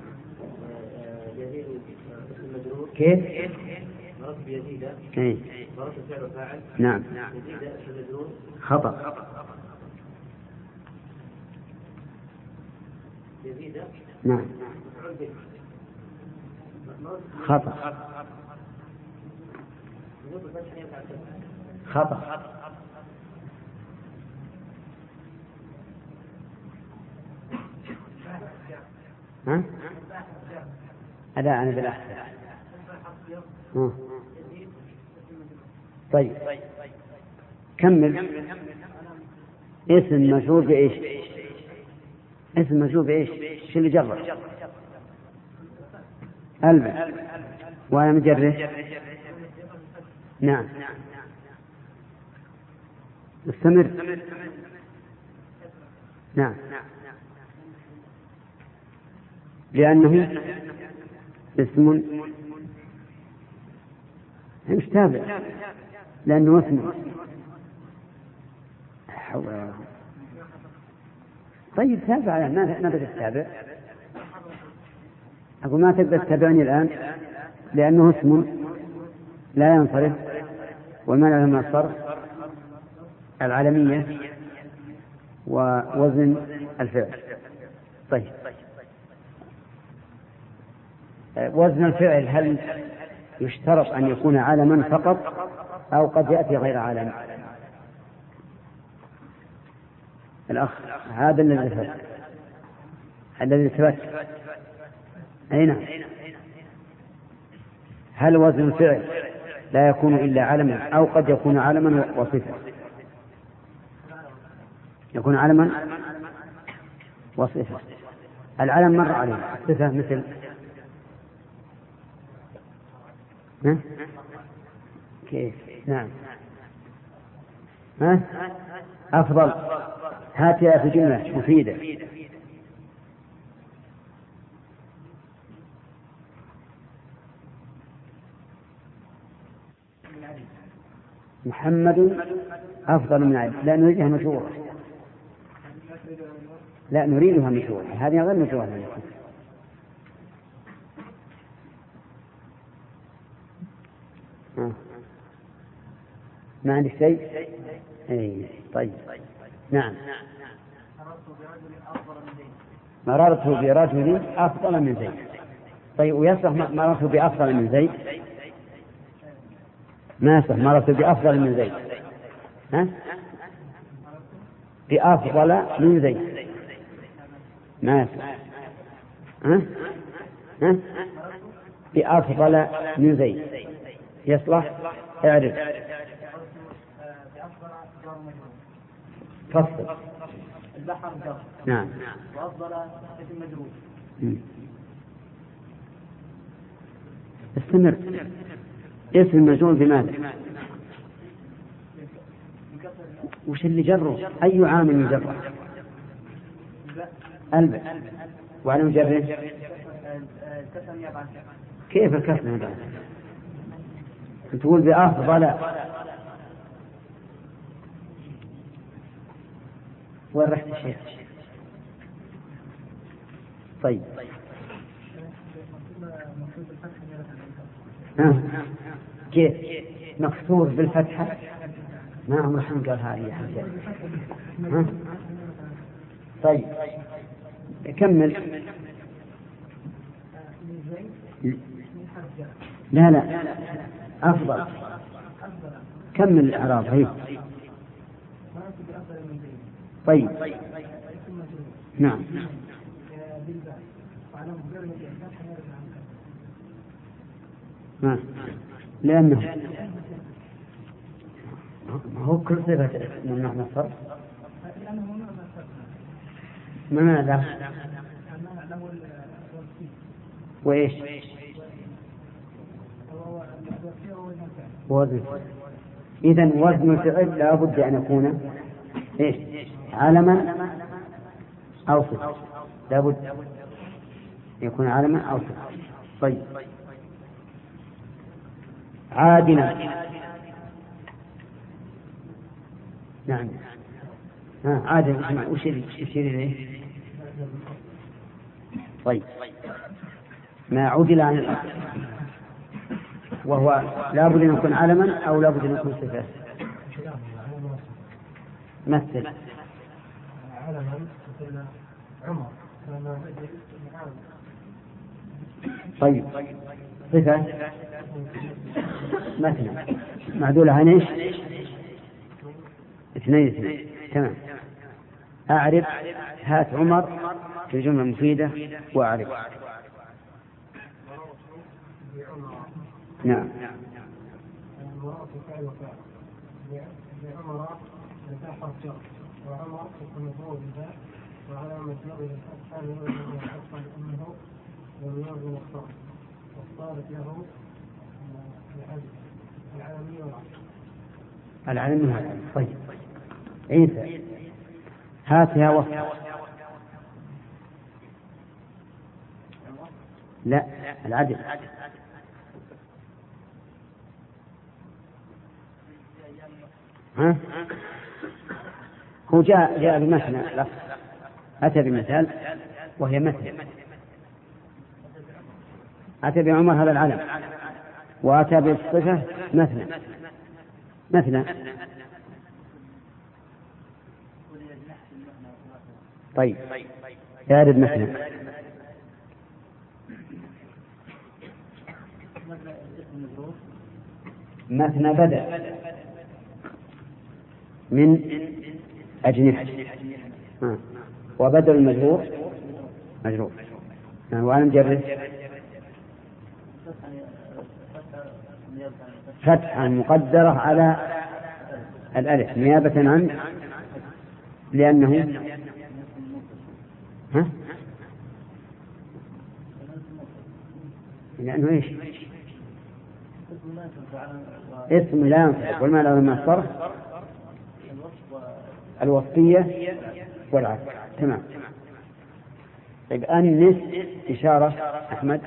يزيد اسم مجرور. كيف؟ مررت بيزيد. مررت فعل فاعل. نعم. يزيد اسم مجرور. خطأ. يزيد. نعم. خطأ. خطأ. ها؟ لا أنا بالأحسن. طيب كمل. اسم مشهور بإيش؟ اسم مشهور بإيش؟ شو اللي جرب؟ ألبا. وأنا مجرد. نعم. استمر. نعم. لأنه اسم مش تابع. لأنه اسم. طيب تابع. ما بدأ تتابع. أقول ما تقدر تتابعني الآن لأنه اسم لا ينصرف والمانع من الصرف العالمية ووزن الفعل. طيب وزن الفعل هل يشترط أن يكون عالما فقط أو قد يأتي غير عالم؟ الأخ هذا الذي الذي ثبت. أين هل وزن الفعل لا يكون إلا علما أو قد يكون علما وصفة؟ يكون علما وصفة. العلم مر عليه، الصفة مثل كيف؟ نعم. أفضل. هاتها في جملة مفيدة. محمد أفضل من علي. لا نريدها مشهورة، لا نريدها مشهورة، هذه غير مشهورة. ما عندك شيء؟ أي طيب. نعم. مررت برجل أفضل من زيد. طيب ويصح مررت بأفضل من زيد؟ ما يصح مررت بأفضل من زيد. بأفضل من زيد ما يصح. بأفضل من زيد يصلح. اعرف فصل. البحر جر. نعم. وأفضل اسم مجرور. استمر. اسم مجرور بماذا؟ وش اللي جره؟ أي عامل يجره؟ الباء. وعلى مجره كيف الكسر هذا؟ تقول بأفضل. وين رحت الشيخ؟ طيب كيف مكسور بالفتحة؟ ما عمر حين قال هذه يا حاجة. طيب كمل. لا أفضل. كمل الإعراب. هي طيب. نعم. لأنه هو كل صفة من معنى الصرف. ما ماذا؟ وإيش؟ وزن. إذن وزن الفعل لا بد أن يكون إيش؟ علما أو صفة. لا بد يكون علما أو صفة. طيب عادلا. نعم. عادلا وش إليه؟ طيب ما عدل عن الأصل، وهو لا بد أن يكون علما أو لا بد أن يكون صفة. مثل علما عمر. طيب صفة مثلا معدولة عن ايش؟ اثنين. تمام. أعرف. هات عمر في جملة مفيدة وأعرف. نعم. وعمر مفعول به وعلامة جره الفتحة لأنه يحصل أنه ويوزن الصرف وصارت له العالمية والعصر. العالمية. طيب عيسى هاتها وصف. لا العدل. هو جاء بمثنى لفظ. أتى بمثال وهي مثل. أتى بعمر هذا العلم، وأتى بالصفة مثنى. طيب يارد مثنى بدأ من أجنحة. وبدل المجرور مجرور. وأنا مجرد فتحة مقدرة على الألف نيابة عن لأنه لأنه إيش؟ اسم لا ينصرف والما له من الصرف الوصفية والعكس. تمام. طيب أنس إشارة أحمد.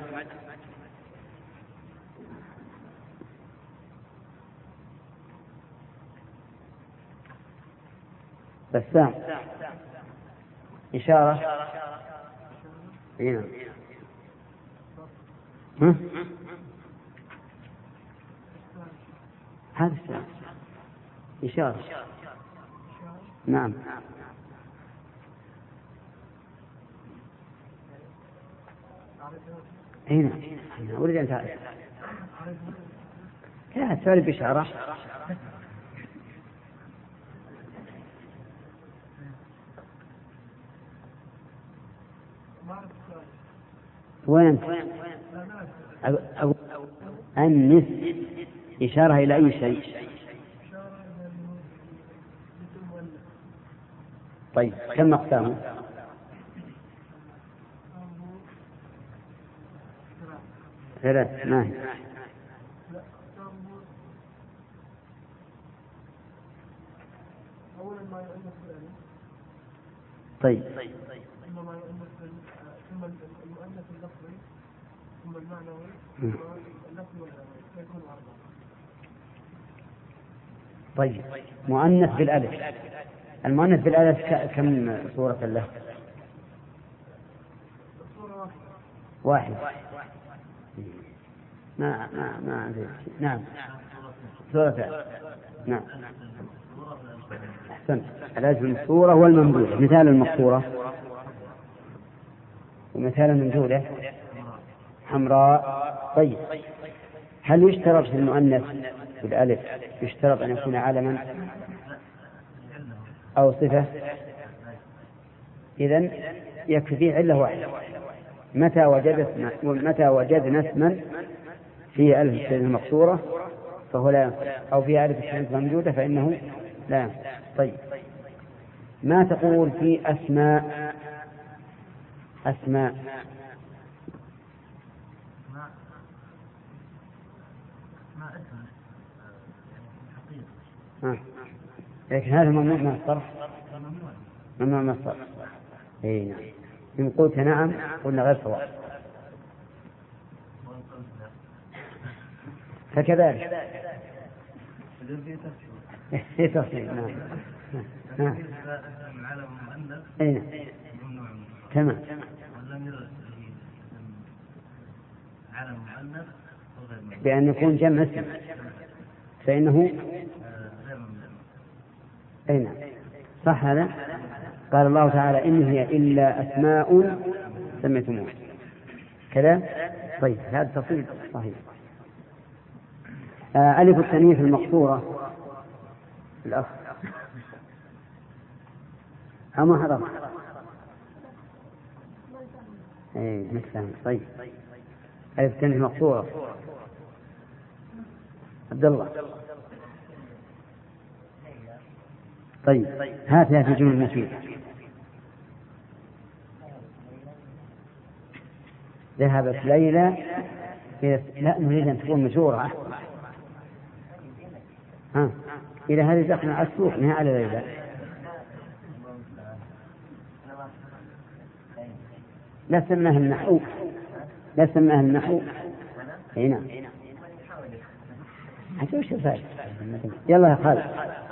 بسام إشارة. هنا هذا السلام إشارة. نعم. هنا أريد أن تعرف. لا تعرف بإشارة. وين أو أنس إشارة إلى أي شيء؟ طيب كم أقسامه؟ ثلاث. ما هي؟ طيب ثم المعنوي اللفظ يكون أربعة. طيب مؤنث بالألف. المؤنث بالألف كم صورة له؟ واحد. ما أدري. نعم صورة. نعم أحسنت. الألف المقصورة والممدودة. مثال المقصورة ومثال الممدودة حمراء. طيب هل يشترط في المؤنث بالألف يشترط أن يكون علما أو صفة؟ إذن يكفي علة واحدة. متى وجدنا اسما فيه ألف التثنية المقصورة فهو لا ينصرف، أو فيه ألف التثنية الممدودة فإنه لا ينصرف. طيب ما تقول في أسماء؟ لكن هذا ممنوع من الصرف. ممنوع من الصرف. اي نعم. إن قلت نعم قلنا غير صواب. فكذلك في تفصيل. نعم. نعم. تمام. بأن يكون جمع اسم فإنه أين صح هذا؟ قال الله تعالى إن هي إلا أسماء سميتموها كذا. طيب هذا تفصيل صحيح. ألف التأنيث المقصورة الأخ أما حضر مثلا. طيب ألف التأنيث المقصورة عبد الله. طيب هاتها في جمل مفيدة. ذهبت ليلى لا نريد أن تكون مشهورة. إلى هذه دخلنا على السوق نهي على ليلى. لا سمناها النحو. هنا حتى وش الفائدة؟ يلا يا خالد.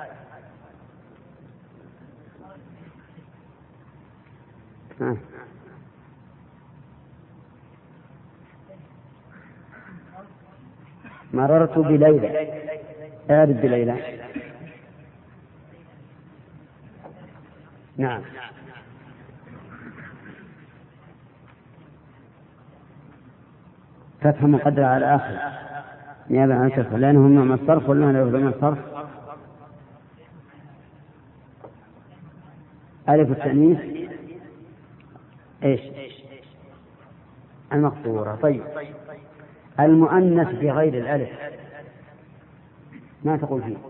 مررت بليلى. أعرف بليلى. نعم. فتح مقدر على آخر نيابة عن كسر لأنه ممنوع من الصرف ولا لا من الصرف. ألف التأنيث إيش؟ المقصورة. طيب المؤنث بغير الألف ما تقول فيه.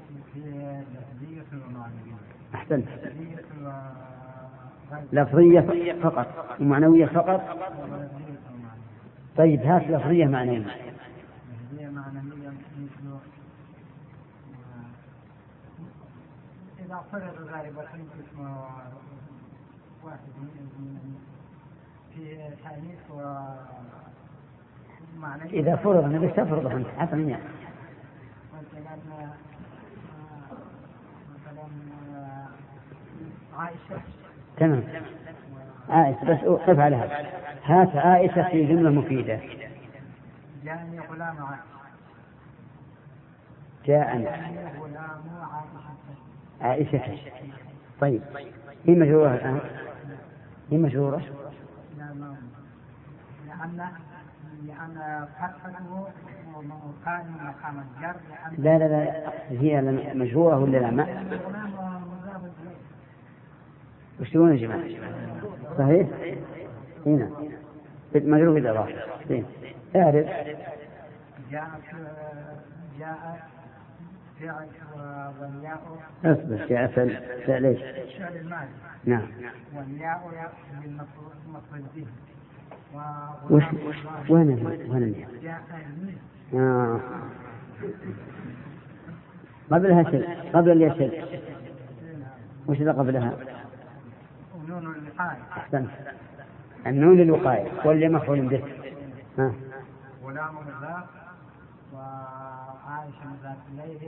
أحسنت. لفظية فقط ومعنوية فقط. طيب هات لفظية معنوية. إذا فرض غالبا اسم واحد في تأنيث ومعنى. إذا فرض أنا بستفرض أنت حتى من يعني. مثلا عائشة. تمام. عائشة بس قف على هذا. هات عائشة في جملة مفيدة. جاءني غلام جاءني غلام عائشة. طيب هي مجرورة الآن؟ هي مجرورة؟ لأن فتحه كان مقام الجر. لا لا لا هي مجرورة ولا لا؟ ما وش تقولون يا جماعة؟ صحيح؟ هنا مجرور بالإضافة. اعرف. جاء فعل والياء. اصبر جاء فعل ايش؟ فعل الماضي. نعم. والياء بالمفعول به. وين الياء؟ قبلها شيء قبل الياء شيء. وش اللي قبلها؟ نون الوقاية. أحسنت. النون للوقاية واللي مفعول به. غلام مضاف وعائشة مضاف إليه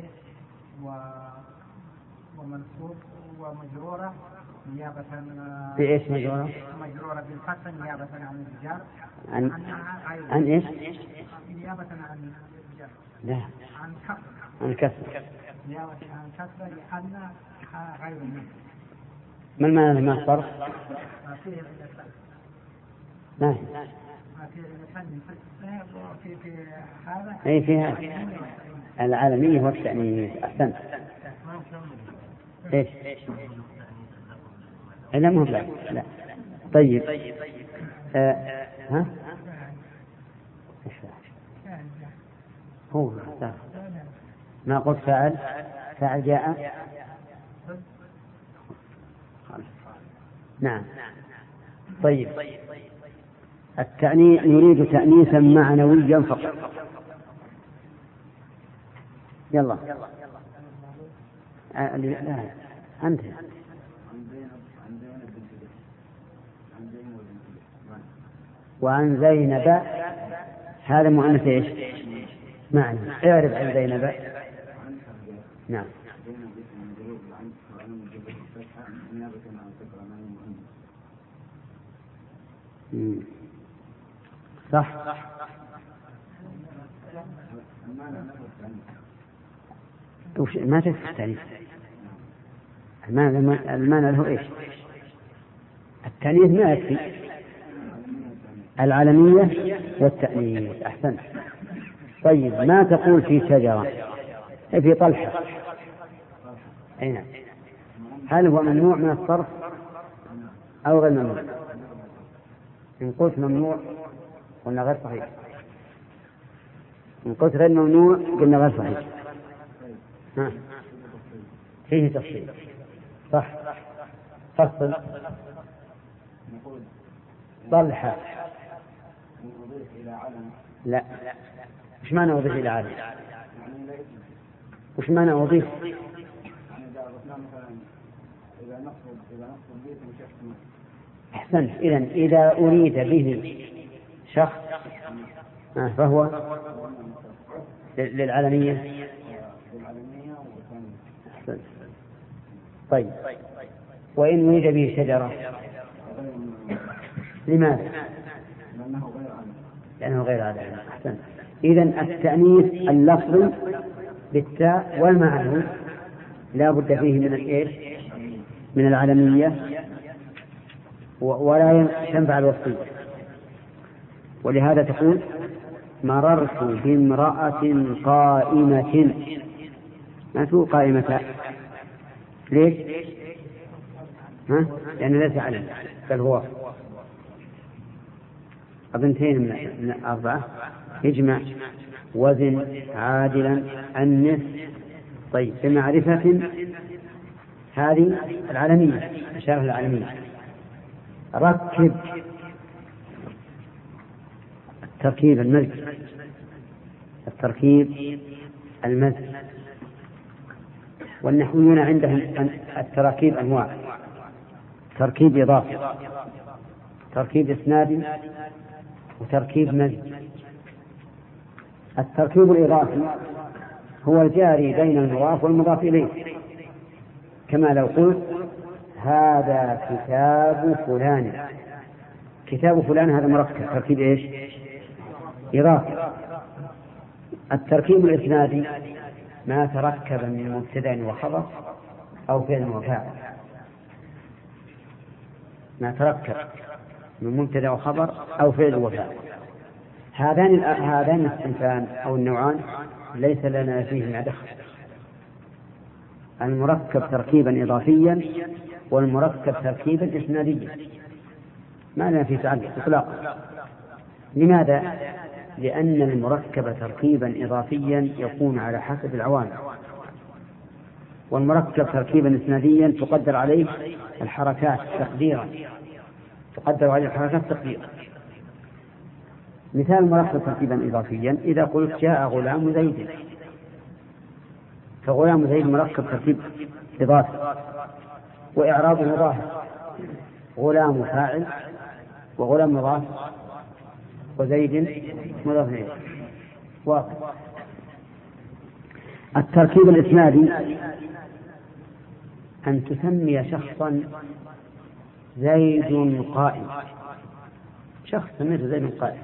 ومنصوب ومجرورة نيابة. بإيش مجرورة؟ مجرورة بالفتح نيابة عن الجر. عن إيش؟ نيابة عن الجر. لا. عن كسر. عن كسر. نيابة عن كسر لأن غير منه. ما المعنى ما الصرف؟ ما فيه في هذا. أي فيها العالمية والتأنيث. أحسنت. إيش؟ لا مو لا. طيب ها؟ هو ما قلت فاعل جاء. نعم. طيب التأنيث نريد تأنيثا معنويا فقط. يلا لا أنت. وعن زينب هذا مؤنث ايش؟ معنى. اعرف عن زينب. نعم. صح. ما تفتح المعنى له ايش؟ التأنيث ما يكفي. العالمية والتأنيث. أحسنت. طيب ما تقول في شجرة في طلحة؟ أين؟ هل هو ممنوع من الصرف أو غير ممنوع؟ إن قلت ممنوع قلنا غير صحيح. إن قلت غير ممنوع قلنا غير صحيح. فيه تفصيل. صح. فصل. طلحة. لا. وش معنى أضيف إلى علم؟ وش معنى أضيف؟ أحسنت. إذا أريد به شخص فهو للعالمية. أحسنت. طيب وإن أريد به شجرة لماذا؟ لأنه غير عالمي. أحسنت. إذن التأنيث اللفظ بالتاء والمعنى لا بد فيه من الإيش؟ من العالمية ولا تنفع الوصية. ولهذا تقول مررت بامرأة قائمة. ما تقول قائمة. ليش؟ لأنه ليس علم بل هو بنتين من 4 يجمع وزن عادلا أنس. طيب بمعرفة هذه العالمية، إشارة العالمية. ركب التركيب المزج، التركيب المزج. والنحويون عندهم التراكيب أنواع: تركيب إضافي، تركيب إسنادي، وتركيب مزج. التركيب الإضافي هو الجاري بين المضاف والمضاف إليه، كما لو قلت هذا كتاب فلان. كتاب فلان هذا مركب، تركيب إيش؟ إضافي. التركيب الإسنادي ما تركب من مبتدأ وخبر أو فعل وفاعل، ما تركب من مبتدأ وخبر أو فعل وفاعل. هذان الصنفان أو النوعان ليس لنا فيهما دخل. المركب تركيبا إضافيا والمركب تركيبا إسناديا ما لنا فيه تعلق إطلاقا. لماذا؟ لأن المركب تركيبا إضافيا يكون على حسب العوامل، والمركب تركيبا إسناديا تقدر عليه الحركات تقديرا، تقدر عليه الحركات تقديرا. مثال المركب تركيبا إضافيا: إذا قلت جاء غلام زيد، فغلام زيد مركب تركيب إضافي وإعرابه ظاهر، غلام فاعل وغلام مضاف وزيد مضاف إليه. واضح. التركيب الإسنادي أن تسمي شخصا زيد قائم، شخص سميته زيد قائم،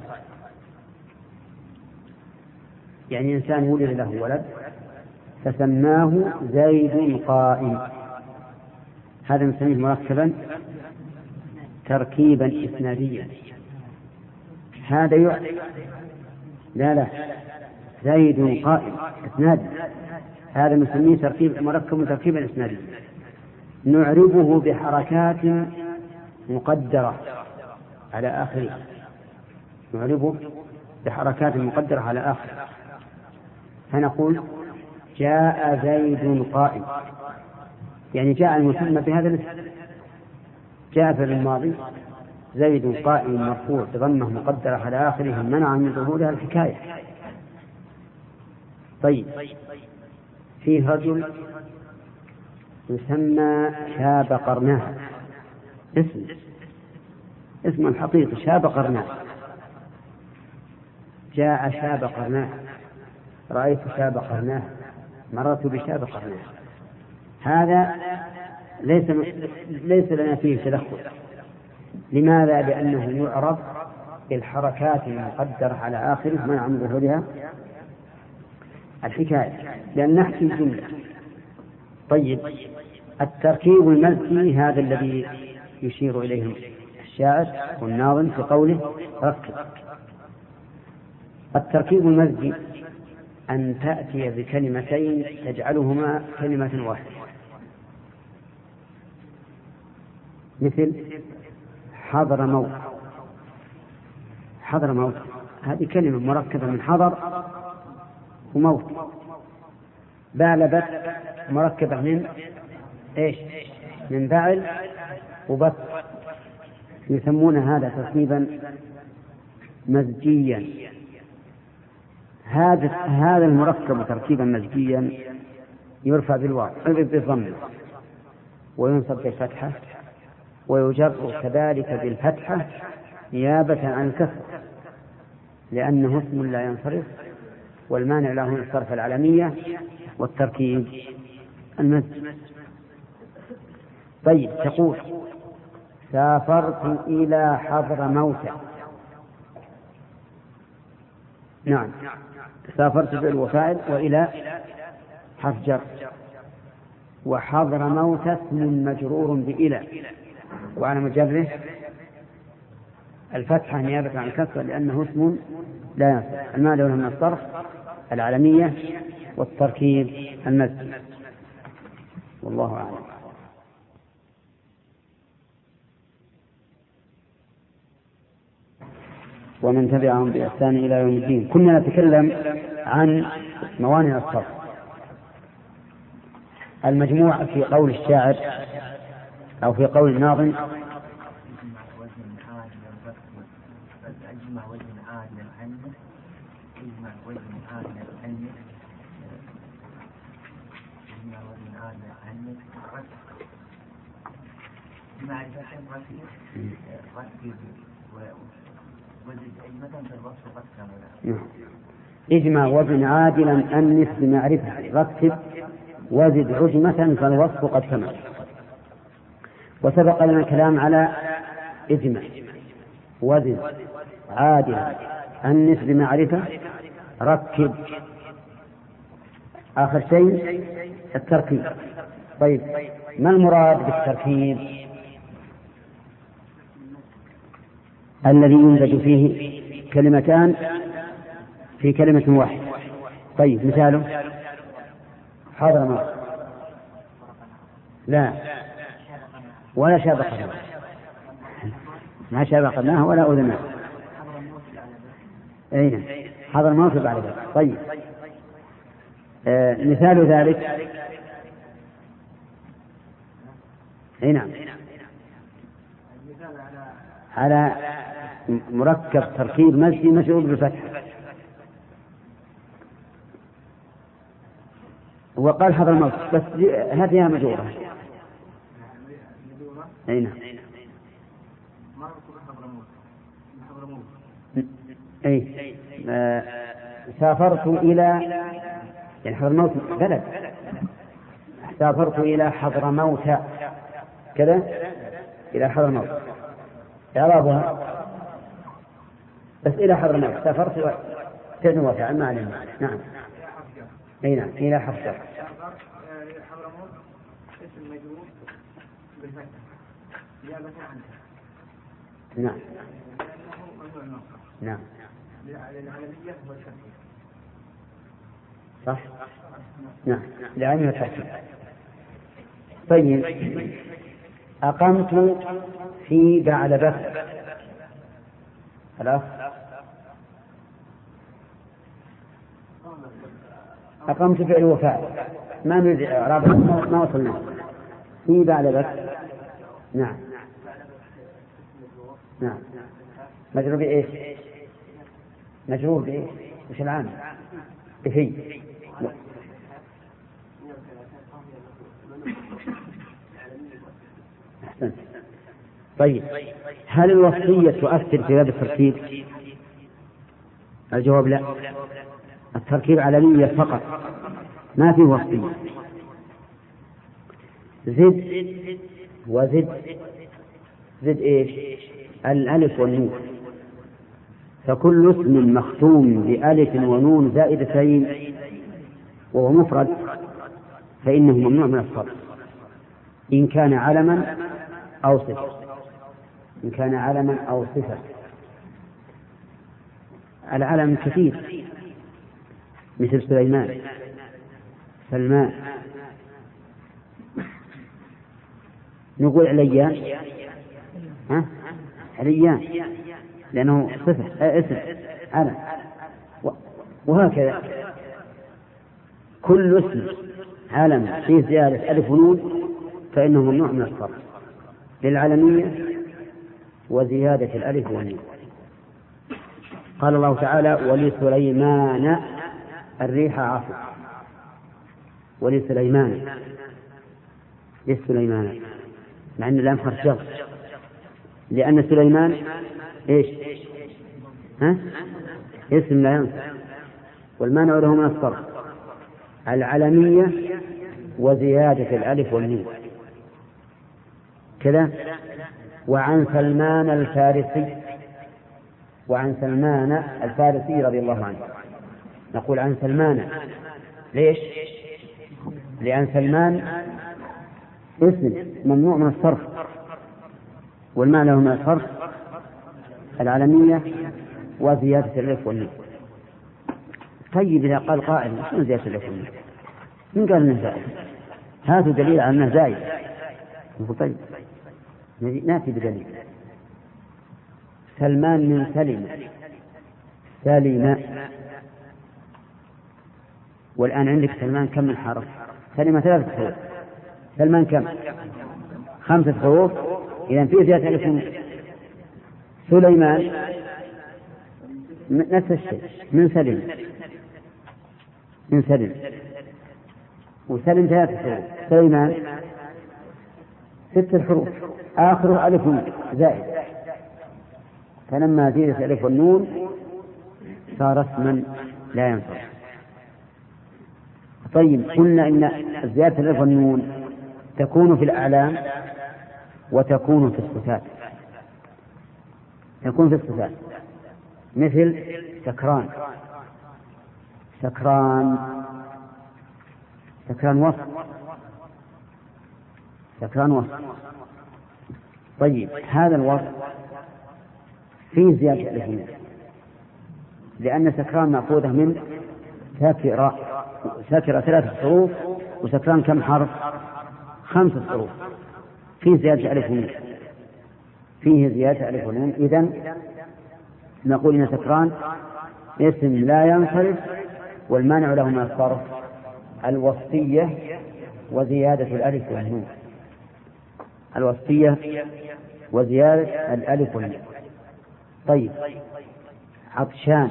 يعني إنسان ولد له ولد فسماه زيد قائم، هذا نسميه مركبا تركيبا إسناديا. هذا لا زيد قائم إسنادي، هذا نسميه مركب تركيبا إسناديا، نعربه بحركات مقدرة على آخره، نعربه بحركات مقدرة على آخره. فنقول جاء زيد قائم، يعني جاء المسمى بهذا الاسم، جاء في الماضي زيد قائم مرفوع بضمة مقدرة على آخره منع من ظهورها الحكاية. طيب فيه رجل يسمى شاب قرناه، اسم الحقيقي شاب قرناه، جاء شاب قرناه، رأيت شاب قرناه، مررت بشاب قرناه. هذا ليس لنا فيه تدخل. لماذا؟ لأنه يعرف بالحركات المقدرة على آخره منع من ظهورها الحكاية، لأن نحكي الجملة. طيب التركيب المزجي هذا الذي يشير إليه الشاعر والناظم في قوله ركب. التركيب المزجي أن تأتي بكلمتين تجعلهما كلمة واحدة، مثل حضر موت. حضر موت هذه كلمة مركبة من حضر وموت. بعلبت مركبة من إيش؟ من بعل وبث. يسمون هذا تركيبا مزجيا. هذا المركب تركيبا مزجيا يرفع بالضم وينصب بالفتحة ويجر كذلك بالفتحة نيابة عن الكسر، لأنه اسم لا ينصرف، والمانع له من الصرف العلمية والتركيب المزج. طيب تقول سافرت إلى حضر موت. نعم، سافرت بالوفاعل وإلى حرف جر، وحضر موت اسم مجرور بإلى وعلى مجره الفتحة نيابة عن الكسر لأنه اسم لا ينصرف، المانع له من الصرف العلمية والتركيب المزج. والله أعلم. ومن تبعهم بإحسان إلى يوم الدين. كنا نتكلم عن موانع الصرف. المجموع في قول الشاعر أو في قول الناظم اجمع وزن عادلا أنس بمعرفة رتب وزد عجمة فالوصف قد كمل. وسبق لنا الكلام على اجمع وزد عادلا أنس بمعرفة ركب، آخر شيء التركيب. طيب ما المراد بالتركيب؟ الذي ينتج فيه كلمتان في كلمة واحدة. طيب مثاله حضر موت، لا ولا شابقناه، ما شابقناه ولا أذناه. أين حضر موت بعد ذلك. طيب مثال ذلك هنا على مركب تركيب مزجي مشعور بالفتح. وقال حضر الموت بس هذه مجرورة. أين أي سافرت إلى يعني حضر الموت بلد، سافرت إلى حضر موت كذا إلى حضر موت إعرابها بس إلى حضر موت سافرت فعل وفعل ما علينا. نعم أي نعم إلى حضر حضرموت اسم مجرور بالفتح نيابة عنه. نعم لأنه ممنوع النصب. نعم للعلمية والتركيب. صح. نعم لعلم التركيب. طيب أقمت في بعلبة، خلاص أقمت فعل وفاعل ما نريد إعرابه ما وصلنا في بعلبة. نعم نعم مجرور بإيش؟ مجرور بإيش؟ وش العام؟ بفي. أحسنت. طيب هل الوصية تؤثر في باب التركيب؟ الجواب لا، التركيب على نية فقط ما في وصية. زد وزد زد إيش؟ الألف والنون، فكل اسم مختوم بألف ونون زائدتين وهو مفرد فإنه ممنوع من الصرف إن كان علما أو صفة. إن كان علما أو صفة. العلم كثير مثل سليمان سلمان. نقول عليان عليان لأنه صفة اسم علم. وهكذا كل اسم علم فيه زيادة ألف ونون فإنه ممنوع من الصرف للعلمية وزيادة الألف والنون. قال الله تعالى ولسليمان الريح عاصف. ولسليمان لسليمان مع أن اللام حرف جر لأن سليمان إيش اسم لا ينصب والمانع له من الصرف العلمية وزيادة الألف والنون كذا. وعن سلمان الفارسي، وعن سلمان الفارسي رضي الله عنه نقول عن سلمان. ليش؟ لأن سلمان اسم ممنوع من الصرف والمعنى له من الصرف العالمية وزيادة الألف والنون. طيب إذا قال قائل شنو زيادة الألف والنون؟ من قال إنه زائد؟ هذا دليل على أنه زائد. طيب نأتي بدليل. سلمان من سلم سلم والآن عندك سلمان كم من حرف؟ كلمة 3 حروف. سلمان كم؟ 5 حروف. إذا في زيادة ألف ونون. سليمان نفس الشيء، من سلم وسلم 3 حروف. سليمان 6 حروف آخره ألف ونون زائد، فلما زيدت ألف والنون صار اسما لا ينصرف. طيب، قلنا إن زيادة الألف والنون تكون في الأعلام وتكون في الصفات. مثل سكران. سكران وصف. طيب، هذا الوصف فيه زيادة ألف ونون، لأن سكران مأخوذة من ساكرة 3 حروف، وسكران كم حرف؟ 5 حروف. فيه زيادة ألف ونون. إذن نقول إن سكران اسم لا ينصرف، والمانع له من الصرف الوصفية وزيادة الألف والنون. طيب، عطشان.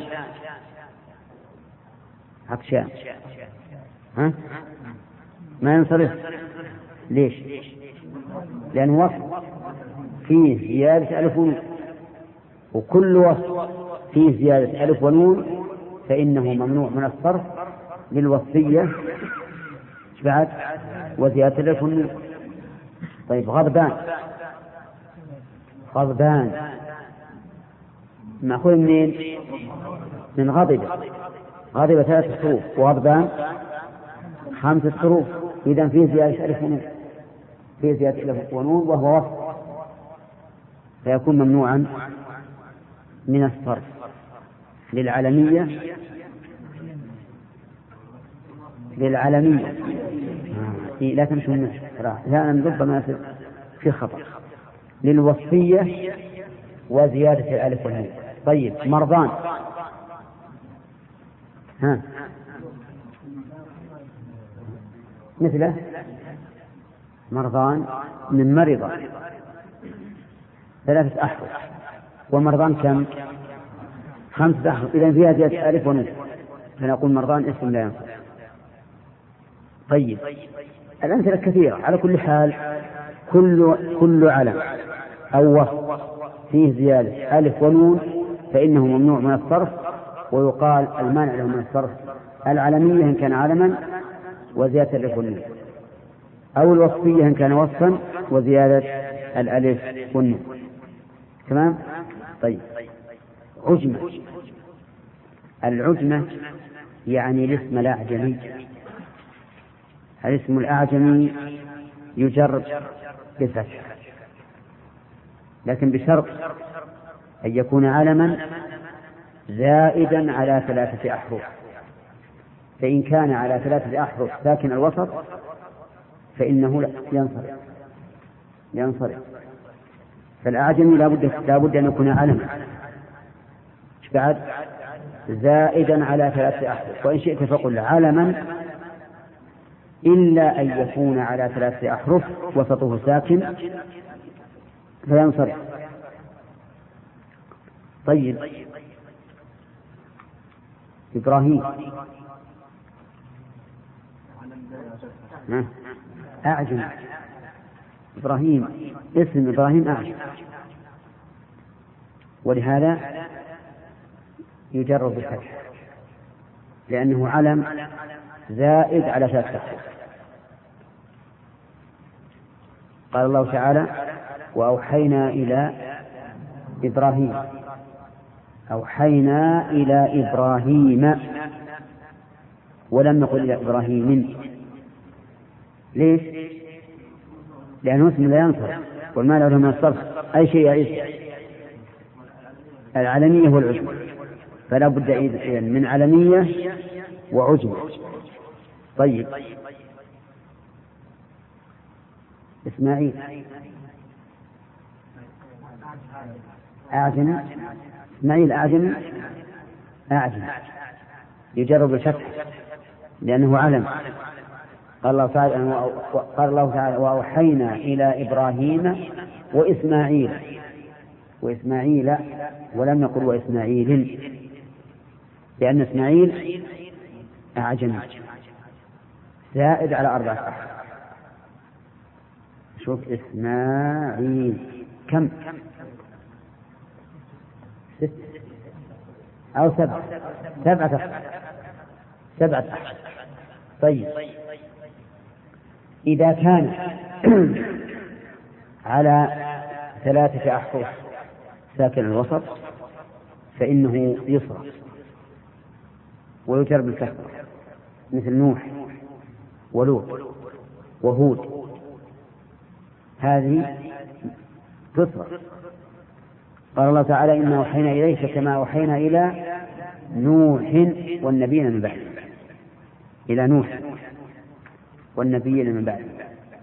ما ينصرف. ليش؟ لأن وصف فيه زيادة ألف ونون، وكل وصف فيه زيادة ألف ونون فإنه ممنوع من الصرف للوصفية بعد وزيادة الألف والنون. طيب، غضبان مأخوذ منين؟ من غضب 3 حروف، وغضبان 5 حروف. إذن فيه زيادة ألف ونون، وهو وصف، فيكون ممنوعا من الصرف للعلمية. لا تمشوا من لا ربما في خطأ. للوصفية وزيادة الألف والنون. طيب، مرضان. مثله مرضان من مرض 3 أحرف، ومرضان كم؟ 5 أحرف. إذن فيها زيادة ألف ونون، فنقول مرضان اسم لا ينصرف. طيب، الأمثلة كثيرة. على كل حال، كل علم أو وصف فيه زيادة ألف ونون فإنه ممنوع من الصرف، ويقال المانع له من الصرف العلمية إن كان علما وزيادة الألف والنون، أو الوصفية إن كان وصفا وزيادة الألف والنون. تمام؟ طيب، العجمة يعني الاسم الأعجمي. الاسم الأعجمي يجر بالفتح، لكن بشرط أن يكون علما زائدا على 3 أحرف. فإن كان على 3 أحرف ساكن الوسط فإنه ينصرف. فالأعجمي لا بد أن يكون علما بعد زائدا على 3 أحرف، وإن شئت فقل علما إلا أن يكون على 3 أحرف وسطه ساكن فينصرف. طيب، إبراهيم أعجم. إبراهيم اسم إبراهيم أعجم، ولهذا يجر بالفتح لأنه علم زائد على 3 أحرف. قال الله تعالى: وأوحينا إلى إبراهيم، ولم نقل إلى إبراهيم. ليش؟ لأنه اسم لا ينصرف، والمانع له من الصرف أي شيء يعيش العلمية والعجمة، فلا بد إذن من علمية وعجمة. طيب، إسماعيل أعجم. إسماعيل أعجم يجرب الفتح لأنه علم. قال الله تعالى وأوحينا إلى إبراهيم وإسماعيل ولم يقل وإسماعيل، لأن إسماعيل أعجمي زائد على 4 أحرف. شوف إسماعيل كم؟ 6 أو 7 أحرف. طيب إذا كان على 3 أحرف ساكن الوسط فإنه يصرف ويجر بالكسر، مثل نوح ولوط وهود، هذه تصرف. قال الله تعالى إنا أوحينا إليك كما أوحينا إلى نوح والنبيين من بعده، إلى نوح والنبيين من بعده.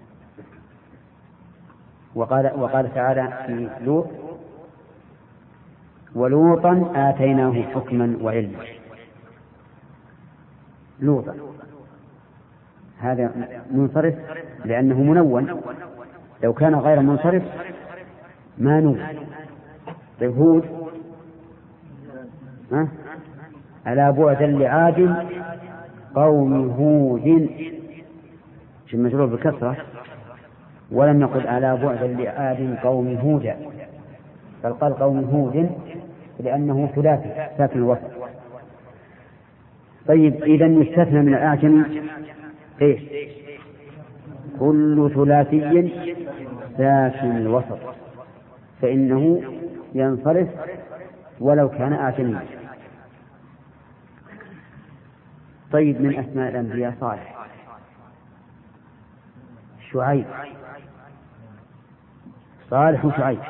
وقال تعالى في لوط ولوطا آتيناه حكما وعلما. لوطا هذا منصرف لأنه منون، لو كان غير منصرف ما نون. طيب هود ألا بعدا لعاد قوم هود، مجرور بالكسرة، ولم يقل ألا بعدا لعاد قوم هود، بل قال قوم هود لأنه ثلاثي ساكن الوسط. طيب إذا يستثنى من الأعجم إيش؟ كل ثلاثي ساكن الوسط فإنه ينصرف ولو كان أعجميا. طيب من أسماء الأنبياء صالح، شعيب، صالح وشعيب.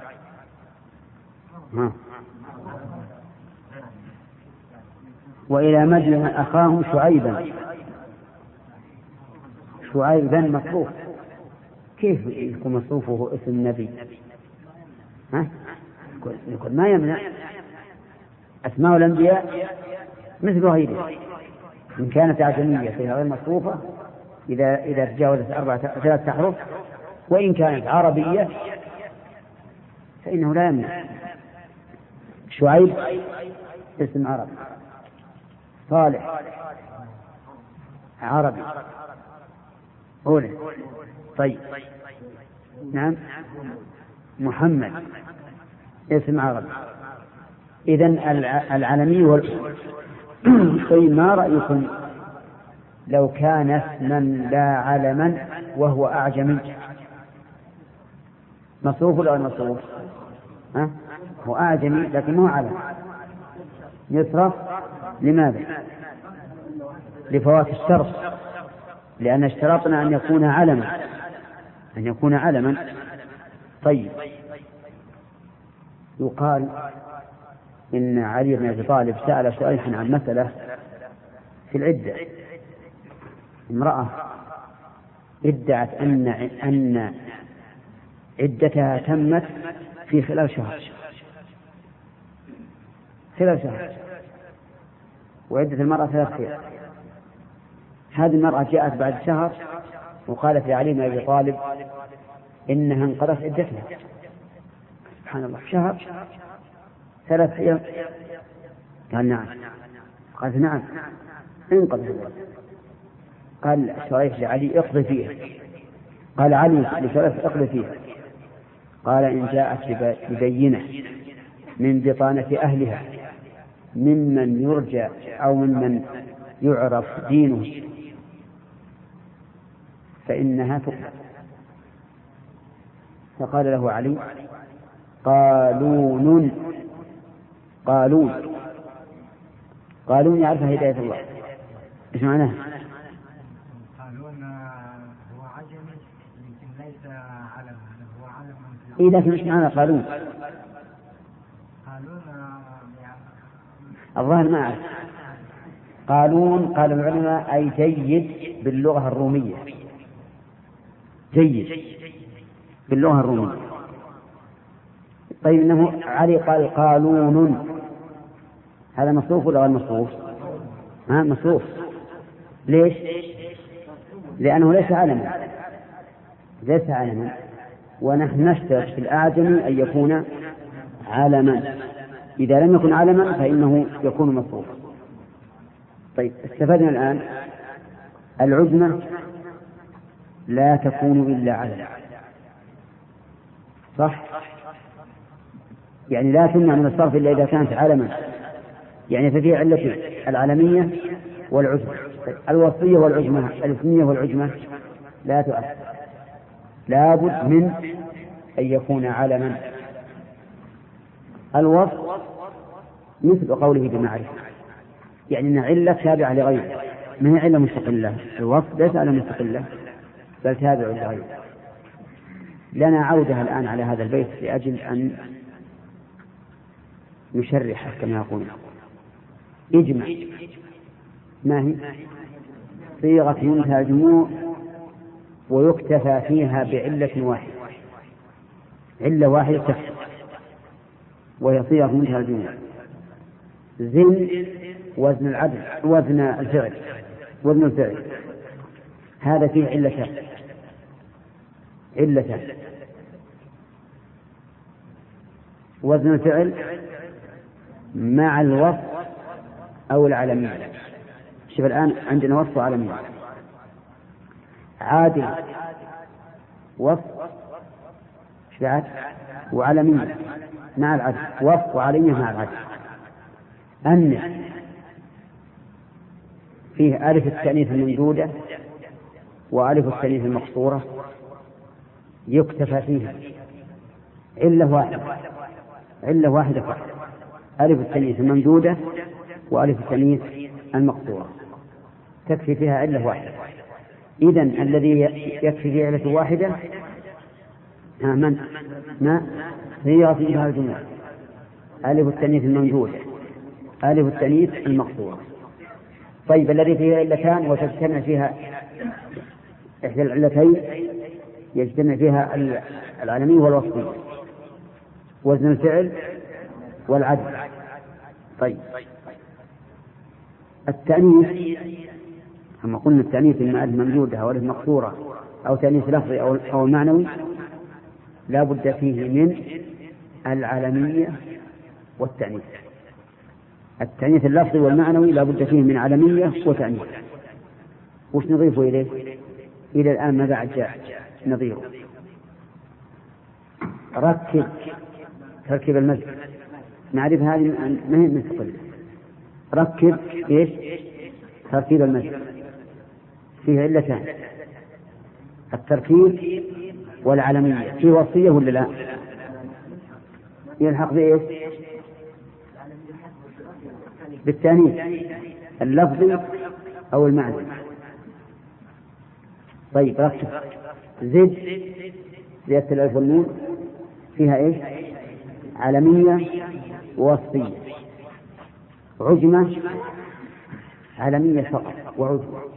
وإلى مدين أخاهم شعيبا مصروف. كيف يكون مصروفه اسم النبي؟ يقول ما يمنع أسماء الأنبياء مثل غيره، إن كانت أعجمية فهي غير مصروفة إذا تجاوزت 3 أحرف، وإن كانت عربية فإنه لا يمنع. شعيب اسم عربي، صالح عربي أولى. طيب نعم محمد اسم عربي. إذن العالمي طيب ما رأيكم لو كان اسما لا علما وهو أعجمي، مصروف ولا مصروف؟ هو أعجمي لكن هو علم، يصرف. لماذا؟ لفوات الشرط، لأن اشترطنا أن يكون علما. طيب يقال إن علي بن أبي طالب سأل شريحا عن مسألة في العدة. امرأة ادعت أن عدتها تمت في خلال شهر، وعدة المرأة 3 أيام. هذه المرأة جاءت بعد شهر وقالت لعلي بن أبي طالب إنها انقضت عدتها. سبحان الله، شهر 3 أيام. قال نعم. قالت نعم انقضت عدتها. قال شريح لعلي اقضي فيها. قال علي لشريح اقضي فيها. قال إن جاءت ببينة من بطانة أهلها ممن يرجى أو ممن يعرف دينه فإنها تقبل. فقال له علي قالون يعرفها هداية الله. إيش معناه؟ قالون هو عجمي لكن ليس علم، هو علم. إيه لكن إيش معنى قالون؟ الظاهر ما أعرف. قالون قال العلماء أي جيد باللغة الرومية، جيد باللغة الرومية. طيب إنه علي قال قالون، هذا مصروف ولا غير مصروف؟ مصروف. ليش؟ لأنه ليس علما، ونحن نشترط في الأعجم أن يكون علما. إذا لم يكن علما فإنه يكون مصروفا. طيب، استفدنا الآن العجمة لا تكون إلا علما، صح؟ يعني لا تمنع من الصرف إلا إذا كانت علما، يعني ففي علة العلمية والعجمة. الوصية والعجمة، الاسمية والعجمة لا تؤثر، لابد من أن يكون علما. الوصف مثل قوله بمعرفة، يعني أن علة تابعة لغيره، ما هي علة مستقلة. الوصف ليس علة مستقلة بل تابع لغيره. لنا عودة الآن على هذا البيت لأجل أن نشرحه كما يقول. اجمع ما هي؟ صيغة منتهى الجموع ويكتفى فيها بعلة واحدة، علة واحدة تكفي وهي صيغة منتهى الجموع. زن وزن العدل، وزن الفعل هذا فيه علتان. وزن الفعل مع الوصف أو العلمية. شوف الآن عندنا وصف وعلمية. عادل وصف وعلمية مع العدل، وصف وعلمية مع العدل. أن فيه ألف التأنيث الممدودة وألف التأنيث المقصورة يكتفى فيها علة واحدة فقط، ألف التأنيث الممدودة وألف التأنيث المقصورة تكفي فيها علة واحدة. إذن الذي يكفي فيه علة واحدة ما صيغة منتهى الجموع، ألف التأنيث الممدودة، ألف التأنيث المقصورة. طيب، الذي فيه علتان وتجتمع فيها إحدى العلتين، يجتمع فيها العلمية والوصفية، وزن الفعل والعدل. طيب، التأنيث كما قلنا، التأنيث إما ألف ممدودة أو ألف مقصورة أو تأنيث لفظي أو معنوي لا بد فيه من العلمية والتأنيث. التأنيث اللفظي والمعنوي لا بد فيه من علمية وتأنيث. وش نضيفه إليه؟ إلى الآن ما بعد جاء نظيره. ركب تركيب المسجد، نعرف هذه ما هي مستقلة. ركب إيش؟ تركيب المسجد فيه علتان، التركيب والعلمية. فيه وصية ولا لا؟ يلحق بإيش؟ بالتأنيث اللفظي أو المعنى. طيب، ركب زيادة الألف والنون فيها إيش؟ علمية ووصفية. عجمة علمية فقط وعجمة.